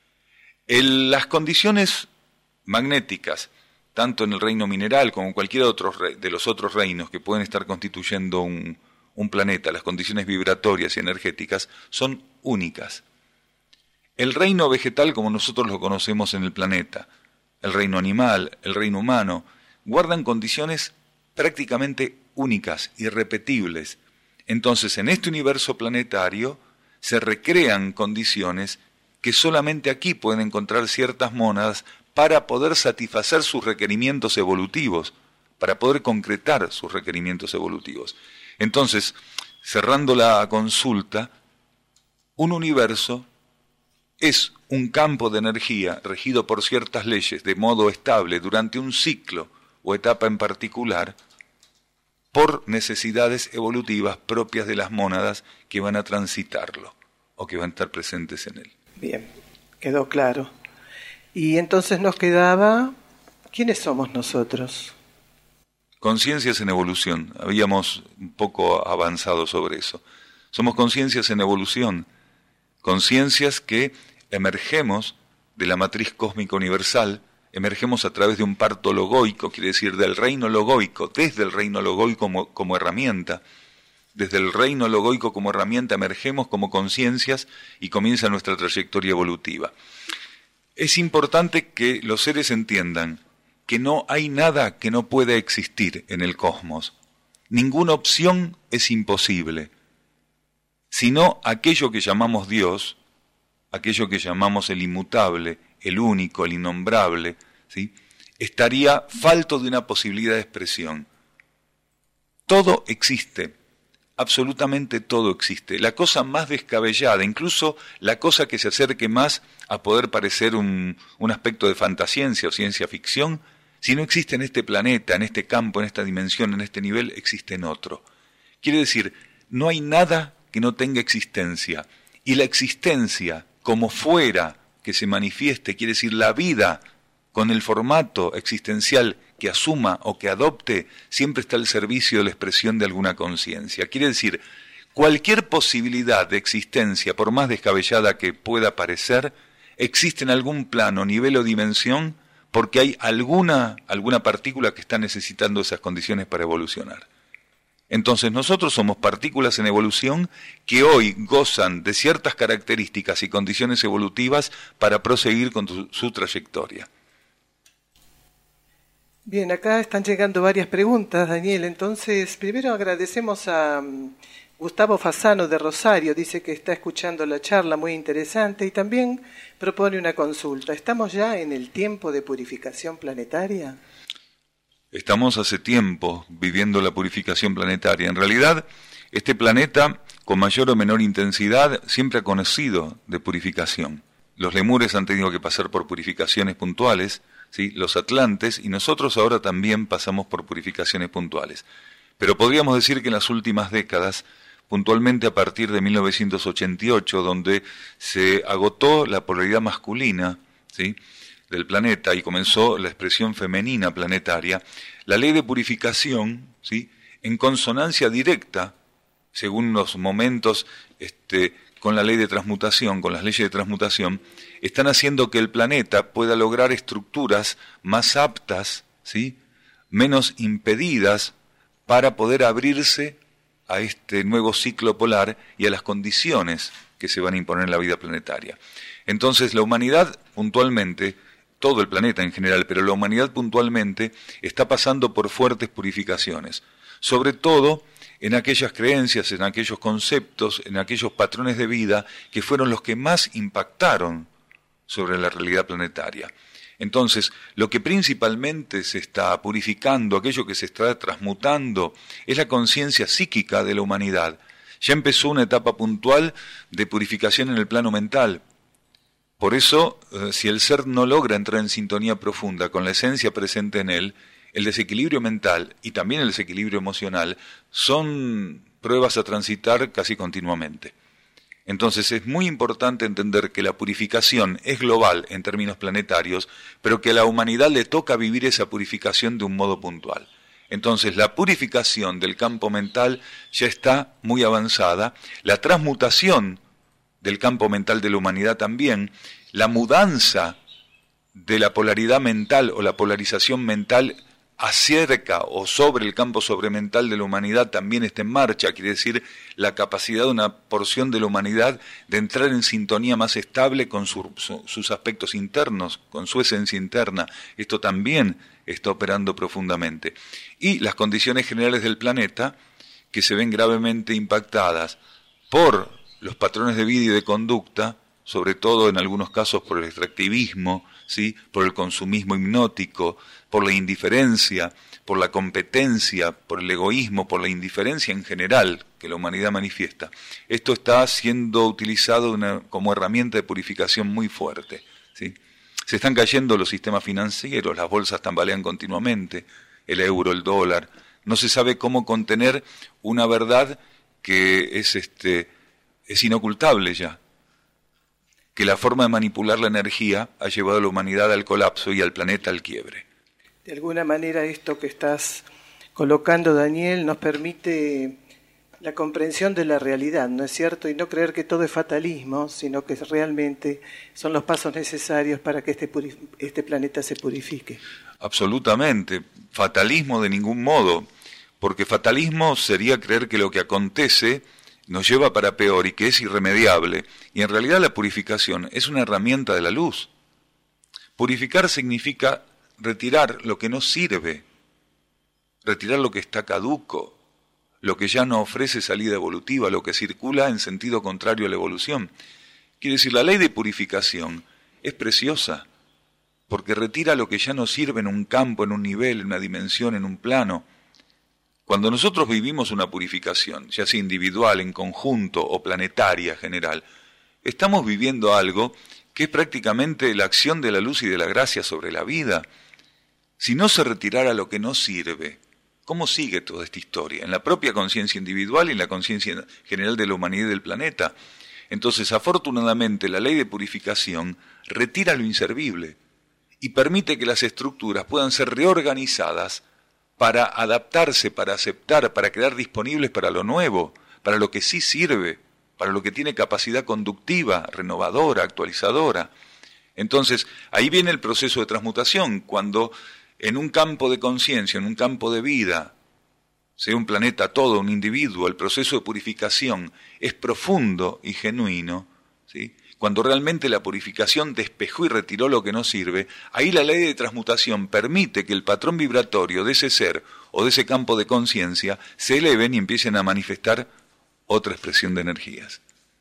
Las condiciones magnéticas, tanto en el reino mineral como en cualquiera de los otros reinos que pueden estar constituyendo un planeta, las condiciones vibratorias y energéticas son únicas. El reino vegetal, como nosotros lo conocemos en el planeta, el reino animal, el reino humano, guardan condiciones prácticamente únicas, irrepetibles. Entonces, en este universo planetario se recrean condiciones que solamente aquí pueden encontrar ciertas mónadas para poder satisfacer sus requerimientos evolutivos, para poder concretar sus requerimientos evolutivos. Entonces, cerrando la consulta, un universo es un campo de energía regido por ciertas leyes de modo estable durante un ciclo o etapa en particular, por necesidades evolutivas propias de las mónadas que van a transitarlo o que van a estar presentes en él. Bien, quedó claro. Y entonces nos quedaba, ¿quiénes somos nosotros? Conciencias en evolución. Habíamos un poco avanzado sobre eso. Somos conciencias en evolución. Conciencias que emergemos de la matriz cósmica universal, emergemos a través de un parto logoico, quiere decir del reino logoico, desde el reino logoico como herramienta. Desde el reino logoico como herramienta emergemos como conciencias y comienza nuestra trayectoria evolutiva. Es importante que los seres entiendan que no hay nada que no pueda existir en el cosmos. Ninguna opción es imposible, sino aquello que llamamos Dios, aquello que llamamos el inmutable, el único, el innombrable, ¿sí? Estaría falto de una posibilidad de expresión. Todo existe. Absolutamente todo existe. La cosa más descabellada, incluso la cosa que se acerque más a poder parecer un aspecto de fantasciencia o ciencia ficción, si no existe en este planeta, en este campo, en esta dimensión, en este nivel, existe en otro. Quiere decir, no hay nada que no tenga existencia. Y la existencia, como fuera que se manifieste, quiere decir la vida con el formato existencial que asuma o que adopte, siempre está al servicio de la expresión de alguna conciencia. Quiere decir, cualquier posibilidad de existencia, por más descabellada que pueda parecer, existe en algún plano, nivel o dimensión, porque hay alguna partícula que está necesitando esas condiciones para evolucionar. Entonces nosotros somos partículas en evolución que hoy gozan de ciertas características y condiciones evolutivas para proseguir con su trayectoria. Bien, acá están llegando varias preguntas, Daniel. Entonces, primero agradecemos a Gustavo Fasano de Rosario, dice que está escuchando la charla, muy interesante, y también propone una consulta. ¿Estamos ya en el tiempo de purificación planetaria? Estamos hace tiempo viviendo la purificación planetaria. En realidad, este planeta, con mayor o menor intensidad, siempre ha conocido de purificación. Los lemures han tenido que pasar por purificaciones puntuales, ¿sí? Los atlantes, y nosotros ahora también pasamos por purificaciones puntuales. Pero podríamos decir que en las últimas décadas, puntualmente a partir de 1988, donde se agotó la polaridad masculina, ¿sí?, del planeta y comenzó la expresión femenina planetaria, la ley de purificación, ¿sí?, en consonancia directa, según los momentos, con la ley de transmutación, con las leyes de transmutación, están haciendo que el planeta pueda lograr estructuras más aptas, ¿sí?, menos impedidas para poder abrirse a este nuevo ciclo polar y a las condiciones que se van a imponer en la vida planetaria. Entonces la humanidad puntualmente, todo el planeta en general, pero la humanidad puntualmente está pasando por fuertes purificaciones, sobre todo en aquellas creencias, en aquellos conceptos, en aquellos patrones de vida que fueron los que más impactaron sobre la realidad planetaria. Entonces, lo que principalmente se está purificando, aquello que se está transmutando, es la conciencia psíquica de la humanidad. Ya empezó una etapa puntual de purificación en el plano mental. Por eso, si el ser no logra entrar en sintonía profunda con la esencia presente en él, el desequilibrio mental y también el desequilibrio emocional son pruebas a transitar casi continuamente. Entonces es muy importante entender que la purificación es global en términos planetarios, pero que a la humanidad le toca vivir esa purificación de un modo puntual. Entonces la purificación del campo mental ya está muy avanzada, la transmutación del campo mental de la humanidad también, la mudanza de la polaridad mental o la polarización mental acerca o sobre el campo sobremental de la humanidad también está en marcha, quiere decir la capacidad de una porción de la humanidad de entrar en sintonía más estable con sus aspectos internos, con su esencia interna. Esto también está operando profundamente. Y las condiciones generales del planeta, que se ven gravemente impactadas por los patrones de vida y de conducta, sobre todo en algunos casos por el extractivismo, ¿sí?, por el consumismo hipnótico, por la indiferencia, por la competencia, por el egoísmo, por la indiferencia en general que la humanidad manifiesta. Esto está siendo utilizado como herramienta de purificación muy fuerte, ¿sí? Se están cayendo los sistemas financieros, las bolsas tambalean continuamente, el euro, el dólar. No se sabe cómo contener una verdad que es inocultable ya, que la forma de manipular la energía ha llevado a la humanidad al colapso y al planeta al quiebre. De alguna manera esto que estás colocando, Daniel, nos permite la comprensión de la realidad, ¿no es cierto? Y no creer que todo es fatalismo, sino que realmente son los pasos necesarios para que este planeta se purifique. Absolutamente. Fatalismo de ningún modo, porque fatalismo sería creer que lo que acontece nos lleva para peor y que es irremediable. Y en realidad la purificación es una herramienta de la luz. Purificar significa retirar lo que no sirve, retirar lo que está caduco, lo que ya no ofrece salida evolutiva, lo que circula en sentido contrario a la evolución. Quiere decir, la ley de purificación es preciosa, porque retira lo que ya no sirve en un campo, en un nivel, en una dimensión, en un plano. Cuando nosotros vivimos una purificación, ya sea individual, en conjunto o planetaria general, estamos viviendo algo que es prácticamente la acción de la luz y de la gracia sobre la vida. Si no se retirara lo que no sirve, ¿cómo sigue toda esta historia? En la propia conciencia individual y en la conciencia general de la humanidad y del planeta. Entonces, afortunadamente, la ley de purificación retira lo inservible y permite que las estructuras puedan ser reorganizadas para adaptarse, para aceptar, para quedar disponibles para lo nuevo, para lo que sí sirve, para lo que tiene capacidad conductiva, renovadora, actualizadora. Entonces, ahí viene el proceso de transmutación, cuando en un campo de conciencia, en un campo de vida, sea un planeta todo, un individuo, el proceso de purificación es profundo y genuino, ¿sí? Cuando realmente la purificación despejó y retiró lo que no sirve, ahí la ley de transmutación permite que el patrón vibratorio de ese ser o de ese campo de conciencia se eleven y empiecen a manifestar otra expresión de energías.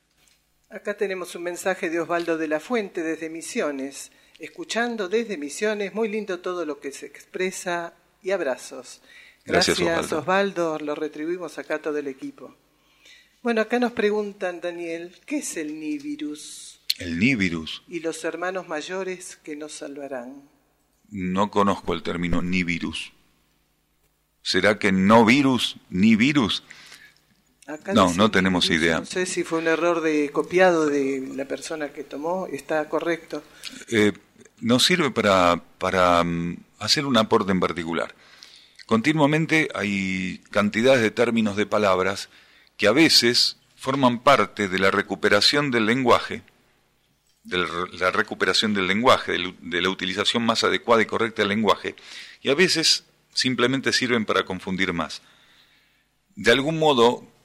Acá tenemos un mensaje de Osvaldo de la Fuente desde Misiones, escuchando desde Misiones, muy lindo todo lo que se expresa y abrazos. Gracias Osvaldo, lo retribuimos acá todo el equipo. Bueno, acá nos preguntan, Daniel, ¿qué es el Nibiru? El Nibiru. Y los hermanos mayores que nos salvarán. No conozco el término Nibiru. ¿Será que no virus, ni virus? Acá no tenemos idea. No sé si fue un error de copiado de la persona que tomó, está correcto. Nos sirve para hacer un aporte en particular. Continuamente hay cantidades de términos, de palabras, que a veces forman parte de la recuperación del lenguaje, de la utilización más adecuada y correcta del lenguaje, y a veces simplemente sirven para confundir más. De algún modo,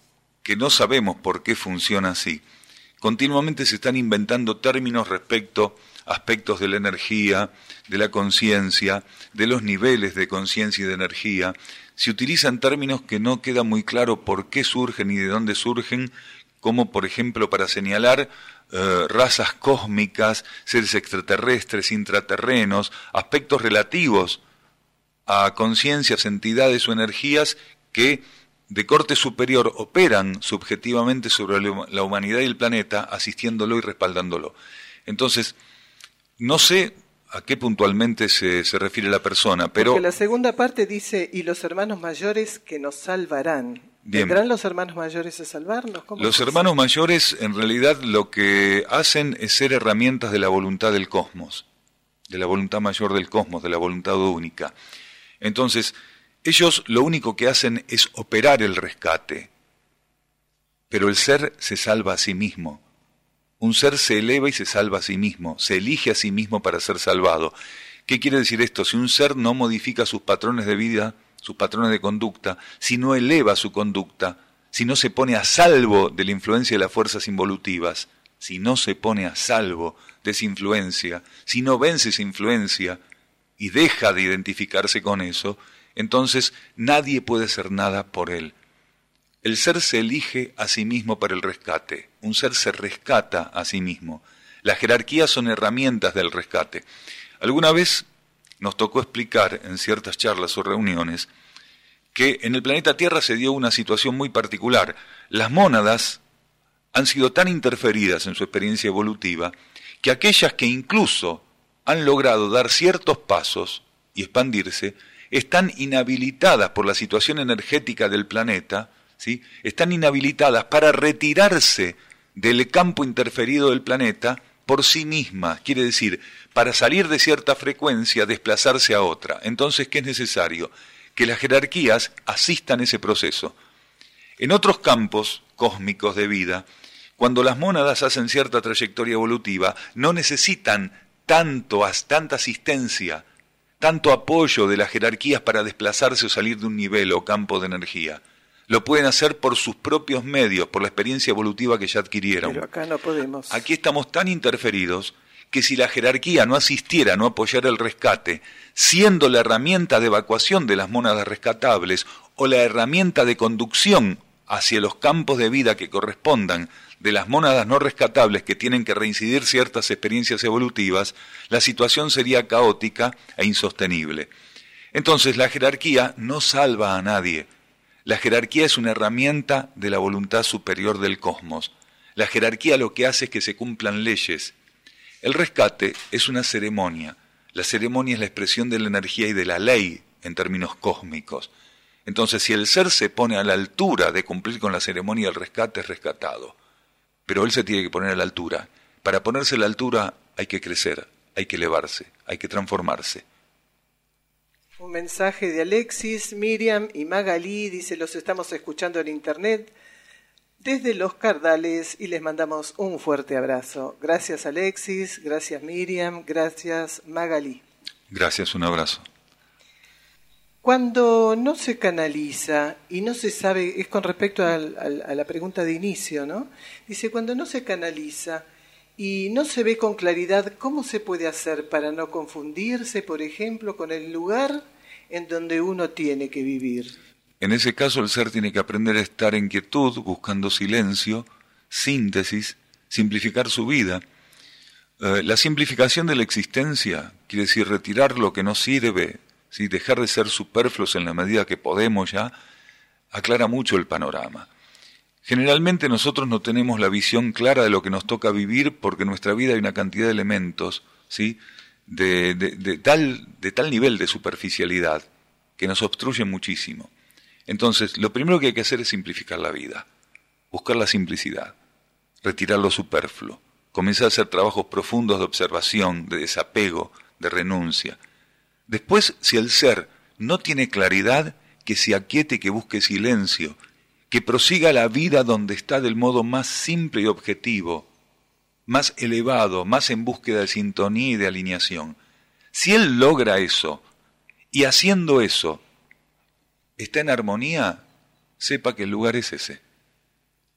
que no sabemos por qué funciona así. Continuamente se están inventando términos respecto a aspectos de la energía, de la conciencia, de los niveles de conciencia y de energía. Se utilizan términos que no queda muy claro por qué surgen y de dónde surgen, como por ejemplo para señalar razas cósmicas, seres extraterrestres, intraterrenos, aspectos relativos a conciencias, entidades o energías que de corte superior operan subjetivamente sobre la humanidad y el planeta, asistiéndolo y respaldándolo. Entonces, no sé a qué puntualmente se refiere la persona, pero... Porque la segunda parte dice, y los hermanos mayores que nos salvarán. Bien. ¿Vendrán los hermanos mayores a salvarnos? Los hermanos mayores en realidad lo que hacen es ser herramientas de la voluntad del cosmos, de la voluntad mayor del cosmos, de la voluntad única. Entonces, ellos lo único que hacen es operar el rescate, pero el ser se salva a sí mismo. Un ser se eleva y se salva a sí mismo, se elige a sí mismo para ser salvado. ¿Qué quiere decir esto? Si un ser no modifica sus patrones de vida, sus patrones de conducta, si no eleva su conducta, si no se pone a salvo de la influencia de las fuerzas involutivas, si no se pone a salvo de esa influencia, si no vence esa influencia y deja de identificarse con eso, entonces nadie puede hacer nada por él. El ser se elige a sí mismo para el rescate, un ser se rescata a sí mismo. Las jerarquías son herramientas del rescate. Alguna vez nos tocó explicar en ciertas charlas o reuniones que en el planeta Tierra se dio una situación muy particular. Las mónadas han sido tan interferidas en su experiencia evolutiva que aquellas que incluso han logrado dar ciertos pasos y expandirse, están inhabilitadas por la situación energética del planeta, ¿sí? Están inhabilitadas para retirarse del campo interferido del planeta por sí mismas, quiere decir, para salir de cierta frecuencia, desplazarse a otra. Entonces, ¿qué es necesario? Que las jerarquías asistan ese proceso. En otros campos cósmicos de vida, cuando las mónadas hacen cierta trayectoria evolutiva, no necesitan tanta asistencia, tanto apoyo de las jerarquías para desplazarse o salir de un nivel o campo de energía. Lo pueden hacer por sus propios medios, por la experiencia evolutiva que ya adquirieron. Pero acá no podemos. Aquí estamos tan interferidos que si la jerarquía no asistiera, no apoyara el rescate, siendo la herramienta de evacuación de las mónadas rescatables o la herramienta de conducción hacia los campos de vida que correspondan de las mónadas no rescatables que tienen que reincidir ciertas experiencias evolutivas, la situación sería caótica e insostenible. Entonces la jerarquía no salva a nadie. La jerarquía es una herramienta de la voluntad superior del cosmos. La jerarquía lo que hace es que se cumplan leyes. El rescate es una ceremonia. La ceremonia es la expresión de la energía y de la ley en términos cósmicos. Entonces, si el ser se pone a la altura de cumplir con la ceremonia del rescate, es rescatado. Pero él se tiene que poner a la altura. Para ponerse a la altura hay que crecer, hay que elevarse, hay que transformarse. Un mensaje de Alexis, Miriam y Magalí, dice, los estamos escuchando en internet desde Los Cardales y les mandamos un fuerte abrazo. Gracias Alexis, gracias Miriam, gracias Magalí. Gracias, un abrazo. Cuando no se canaliza y no se sabe, es con respecto a la pregunta de inicio, ¿no? Dice, cuando no se canaliza y no se ve con claridad, ¿cómo se puede hacer para no confundirse, por ejemplo, con el lugar en donde uno tiene que vivir? En ese caso el ser tiene que aprender a estar en quietud, buscando silencio, síntesis, simplificar su vida. La simplificación de la existencia quiere decir retirar lo que no sirve, ¿sí? Dejar de ser superfluos en la medida que podemos ya, aclara mucho el panorama. Generalmente nosotros no tenemos la visión clara de lo que nos toca vivir porque en nuestra vida hay una cantidad de elementos, ¿sí? de tal nivel de superficialidad que nos obstruyen muchísimo. Entonces, lo primero que hay que hacer es simplificar la vida, buscar la simplicidad, retirar lo superfluo, comenzar a hacer trabajos profundos de observación, de desapego, de renuncia. Después, si el ser no tiene claridad, que se aquiete y que busque silencio, que prosiga la vida donde está del modo más simple y objetivo, más elevado, más en búsqueda de sintonía y de alineación. Si él logra eso, y haciendo eso, está en armonía, sepa que el lugar es ese.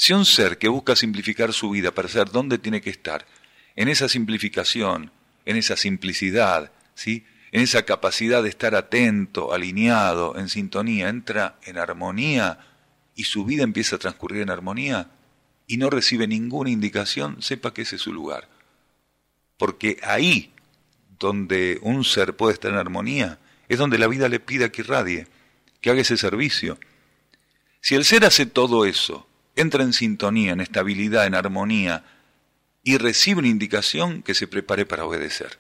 Si un ser que busca simplificar su vida para saber dónde tiene que estar, en esa simplificación, en esa simplicidad, ¿sí?, en esa capacidad de estar atento, alineado, en sintonía, entra en armonía y su vida empieza a transcurrir en armonía y no recibe ninguna indicación, sepa que ese es su lugar. Porque ahí, donde un ser puede estar en armonía, es donde la vida le pida que irradie, que haga ese servicio. Si el ser hace todo eso, entra en sintonía, en estabilidad, en armonía, y recibe una indicación, que se prepare para obedecer.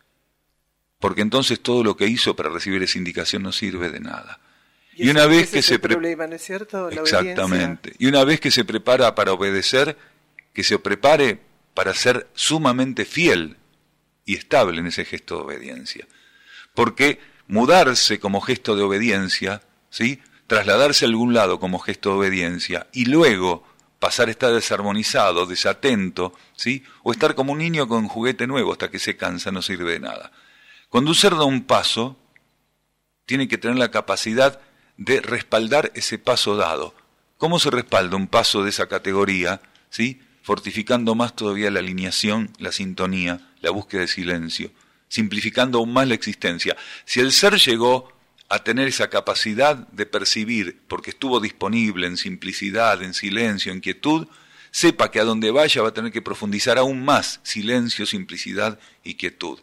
Porque entonces todo lo que hizo para recibir esa indicación no sirve de nada. Y una vez que se problema, ¿no es cierto? La exactamente. Y una vez que se prepara para obedecer, que se prepare para ser sumamente fiel y estable en ese gesto de obediencia. Porque mudarse como gesto de obediencia, ¿sí?, trasladarse a algún lado como gesto de obediencia y luego pasar a estar desarmonizado, desatento, ¿sí?, o estar como un niño con un juguete nuevo hasta que se cansa, no sirve de nada. Cuando un ser da un paso, tiene que tener la capacidad de respaldar ese paso dado. ¿Cómo se respalda un paso de esa categoría? ¿Sí? Fortificando más todavía la alineación, la sintonía, la búsqueda de silencio, simplificando aún más la existencia. Si el ser llegó a tener esa capacidad de percibir, porque estuvo disponible en simplicidad, en silencio, en quietud, sepa que a donde vaya va a tener que profundizar aún más silencio, simplicidad y quietud.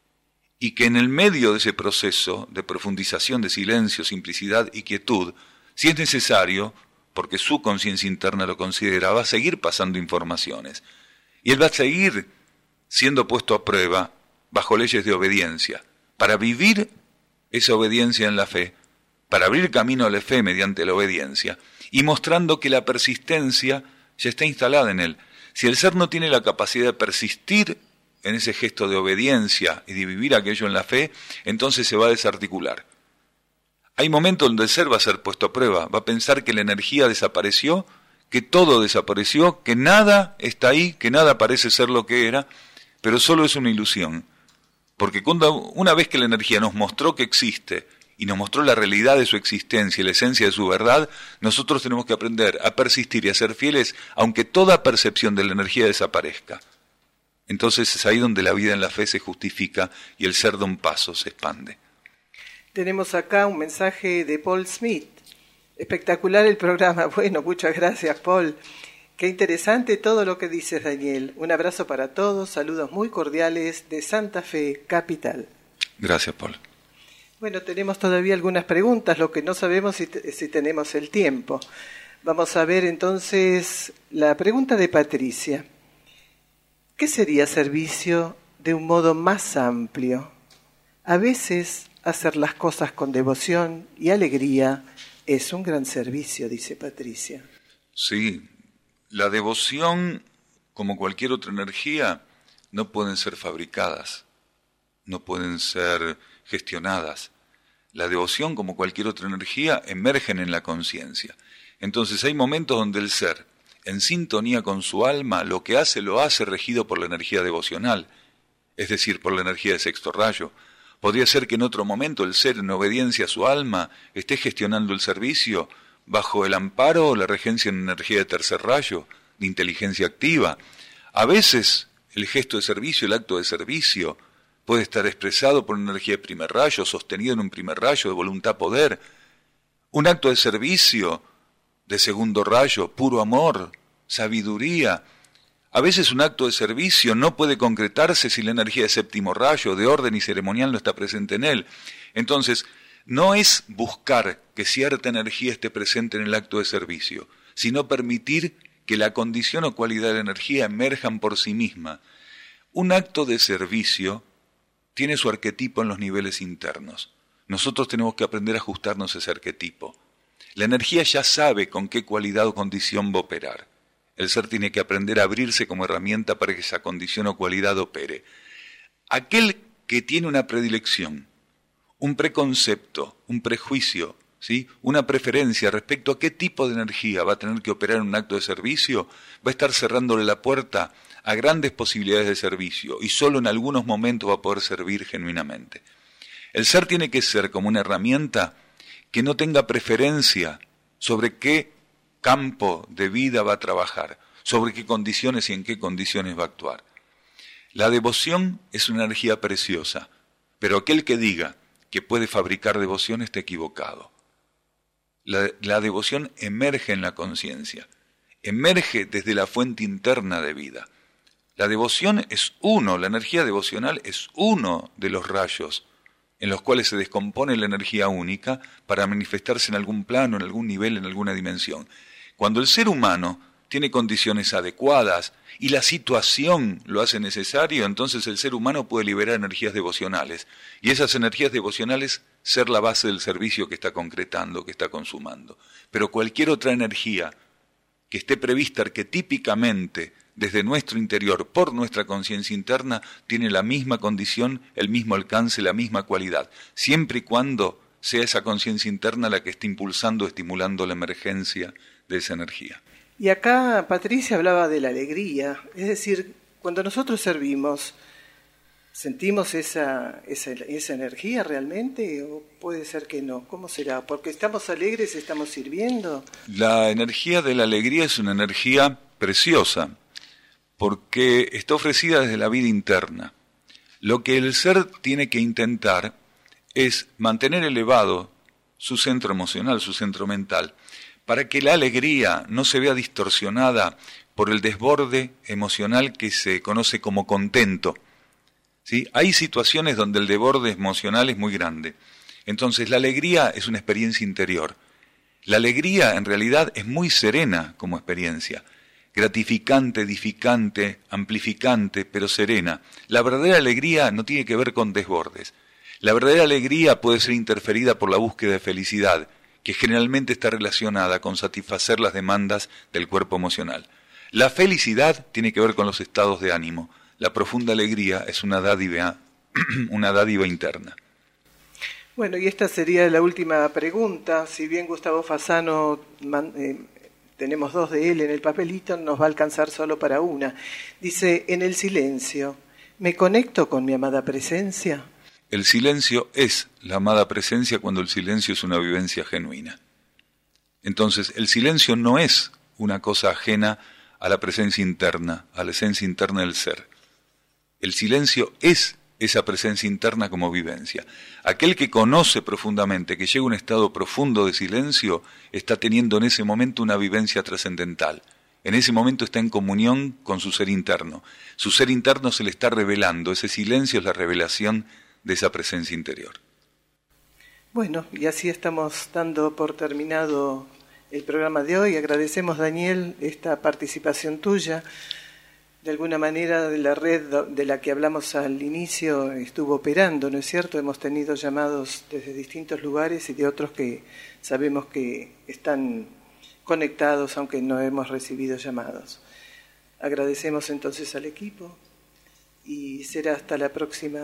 Y que en el medio de ese proceso de profundización de silencio, simplicidad y quietud, si es necesario, porque su conciencia interna lo considera, va a seguir pasando informaciones. Y él va a seguir siendo puesto a prueba bajo leyes de obediencia, para vivir esa obediencia en la fe, para abrir camino a la fe mediante la obediencia, y mostrando que la persistencia ya está instalada en él. Si el ser no tiene la capacidad de persistir en ese gesto de obediencia y de vivir aquello en la fe, entonces se va a desarticular. Hay momentos donde el ser va a ser puesto a prueba, va a pensar que la energía desapareció, que todo desapareció, que nada está ahí, que nada parece ser lo que era, pero solo es una ilusión. Porque una vez que la energía nos mostró que existe y nos mostró la realidad de su existencia y la esencia de su verdad, nosotros tenemos que aprender a persistir y a ser fieles, aunque toda percepción de la energía desaparezca. Entonces es ahí donde la vida en la fe se justifica y el ser da un paso, se expande. Tenemos acá un mensaje de Paul Smith. Espectacular el programa. Bueno, muchas gracias, Paul. Qué interesante todo lo que dices, Daniel. Un abrazo para todos, saludos muy cordiales de Santa Fe, capital. Gracias, Paul. Bueno, tenemos todavía algunas preguntas, lo que no sabemos si tenemos el tiempo. Vamos a ver entonces la pregunta de Patricia. ¿Qué sería servicio de un modo más amplio? A veces hacer las cosas con devoción y alegría es un gran servicio, dice Patricia. Sí, la devoción, como cualquier otra energía, no pueden ser fabricadas, no pueden ser gestionadas. La devoción, como cualquier otra energía, emergen en la conciencia. Entonces hay momentos donde el ser, en sintonía con su alma, lo hace regido por la energía devocional, es decir, por la energía de sexto rayo. Podría ser que en otro momento el ser, en obediencia a su alma, esté gestionando el servicio bajo el amparo o la regencia en energía de tercer rayo, de inteligencia activa. A veces el gesto de servicio, el acto de servicio, puede estar expresado por una energía de primer rayo, sostenido en un primer rayo de voluntad-poder. Un acto de servicio de segundo rayo, puro amor, sabiduría. A veces un acto de servicio no puede concretarse si la energía de séptimo rayo, de orden y ceremonial, no está presente en él. Entonces, no es buscar que cierta energía esté presente en el acto de servicio, sino permitir que la condición o cualidad de la energía emerjan por sí misma. Un acto de servicio tiene su arquetipo en los niveles internos. Nosotros tenemos que aprender a ajustarnos a ese arquetipo. La energía ya sabe con qué cualidad o condición va a operar. El ser tiene que aprender a abrirse como herramienta para que esa condición o cualidad opere. Aquel que tiene una predilección, un preconcepto, un prejuicio, ¿sí?, una preferencia respecto a qué tipo de energía va a tener que operar en un acto de servicio, va a estar cerrándole la puerta a grandes posibilidades de servicio y solo en algunos momentos va a poder servir genuinamente. El ser tiene que ser como una herramienta que no tenga preferencia sobre qué campo de vida va a trabajar, sobre qué condiciones y en qué condiciones va a actuar. La devoción es una energía preciosa, pero aquel que diga que puede fabricar devoción está equivocado. La devoción emerge en la conciencia, emerge desde la fuente interna de vida. La devoción es la energía devocional es uno de los rayos en los cuales se descompone la energía única para manifestarse en algún plano, en algún nivel, en alguna dimensión. Cuando el ser humano tiene condiciones adecuadas y la situación lo hace necesario, entonces el ser humano puede liberar energías devocionales. Y esas energías devocionales ser la base del servicio que está concretando, que está consumando. Pero cualquier otra energía que esté prevista arquetípicamente desde nuestro interior, por nuestra conciencia interna, tiene la misma condición, el mismo alcance, la misma cualidad, siempre y cuando sea esa conciencia interna la que esté impulsando, estimulando la emergencia de esa energía. Y acá Patricia hablaba de la alegría, es decir, cuando nosotros servimos, ¿sentimos esa energía realmente o puede ser que no? ¿Cómo será? ¿Porque estamos alegres, estamos sirviendo? La energía de la alegría es una energía preciosa, porque está ofrecida desde la vida interna. Lo que el ser tiene que intentar es mantener elevado su centro emocional, su centro mental, para que la alegría no se vea distorsionada por el desborde emocional que se conoce como contento. ¿Sí? Hay situaciones donde el desborde emocional es muy grande. Entonces la alegría es una experiencia interior. La alegría en realidad es muy serena como experiencia, gratificante, edificante, amplificante, pero serena. La verdadera alegría no tiene que ver con desbordes. La verdadera alegría puede ser interferida por la búsqueda de felicidad, que generalmente está relacionada con satisfacer las demandas del cuerpo emocional. La felicidad tiene que ver con los estados de ánimo. La profunda alegría es una dádiva interna. Bueno, y esta sería la última pregunta. Si bien Gustavo Fasano, tenemos 2 de él en el papelito, nos va a alcanzar solo para una. Dice, en el silencio, ¿me conecto con mi amada presencia? El silencio es la amada presencia cuando el silencio es una vivencia genuina. Entonces, el silencio no es una cosa ajena a la presencia interna, a la esencia interna del ser. El silencio es esa presencia interna como vivencia. Aquel que conoce profundamente, que llega a un estado profundo de silencio, está teniendo en ese momento una vivencia trascendental. En ese momento está en comunión con su ser interno. Su ser interno se le está revelando. Ese silencio es la revelación de esa presencia interior. Bueno, y así estamos dando por terminado el programa de hoy. Agradecemos, Daniel, esta participación tuya. De alguna manera la red de la que hablamos al inicio estuvo operando, ¿no es cierto? Hemos tenido llamados desde distintos lugares y de otros que sabemos que están conectados, aunque no hemos recibido llamados. Agradecemos entonces al equipo y será hasta la próxima.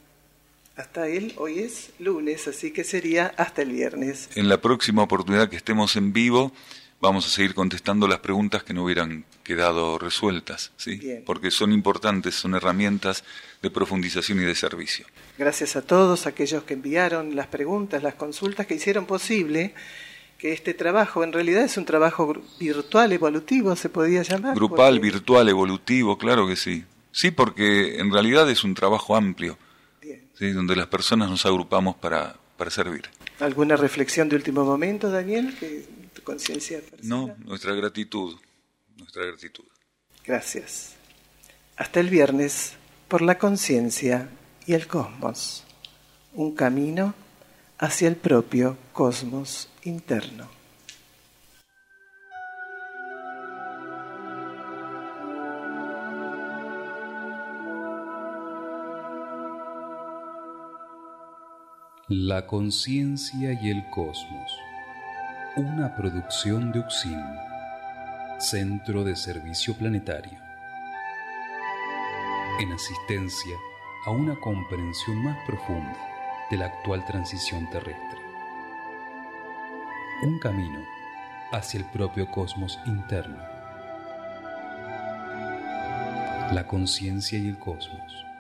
Hoy es lunes, así que sería hasta el viernes. En la próxima oportunidad que estemos en vivo, vamos a seguir contestando las preguntas que no hubieran quedado resueltas, ¿sí? Bien. Porque son importantes, son herramientas de profundización y de servicio. Gracias a todos aquellos que enviaron las preguntas, las consultas que hicieron posible que este trabajo, en realidad es un trabajo virtual, evolutivo, se podía llamar. Grupal, virtual, evolutivo, claro que sí. Sí, porque en realidad es un trabajo amplio. ¿Sí? Donde las personas nos agrupamos para servir. ¿Alguna reflexión de último momento, Daniel? ¿Tu conciencia personal? No, nuestra gratitud. Gracias. Hasta el viernes, por la conciencia y el cosmos. Un camino hacia el propio cosmos interno. La conciencia y el cosmos. Una producción de UXIM, Centro de Servicio Planetario. En asistencia a una comprensión más profunda de la actual transición terrestre. Un camino hacia el propio cosmos interno. La conciencia y el cosmos.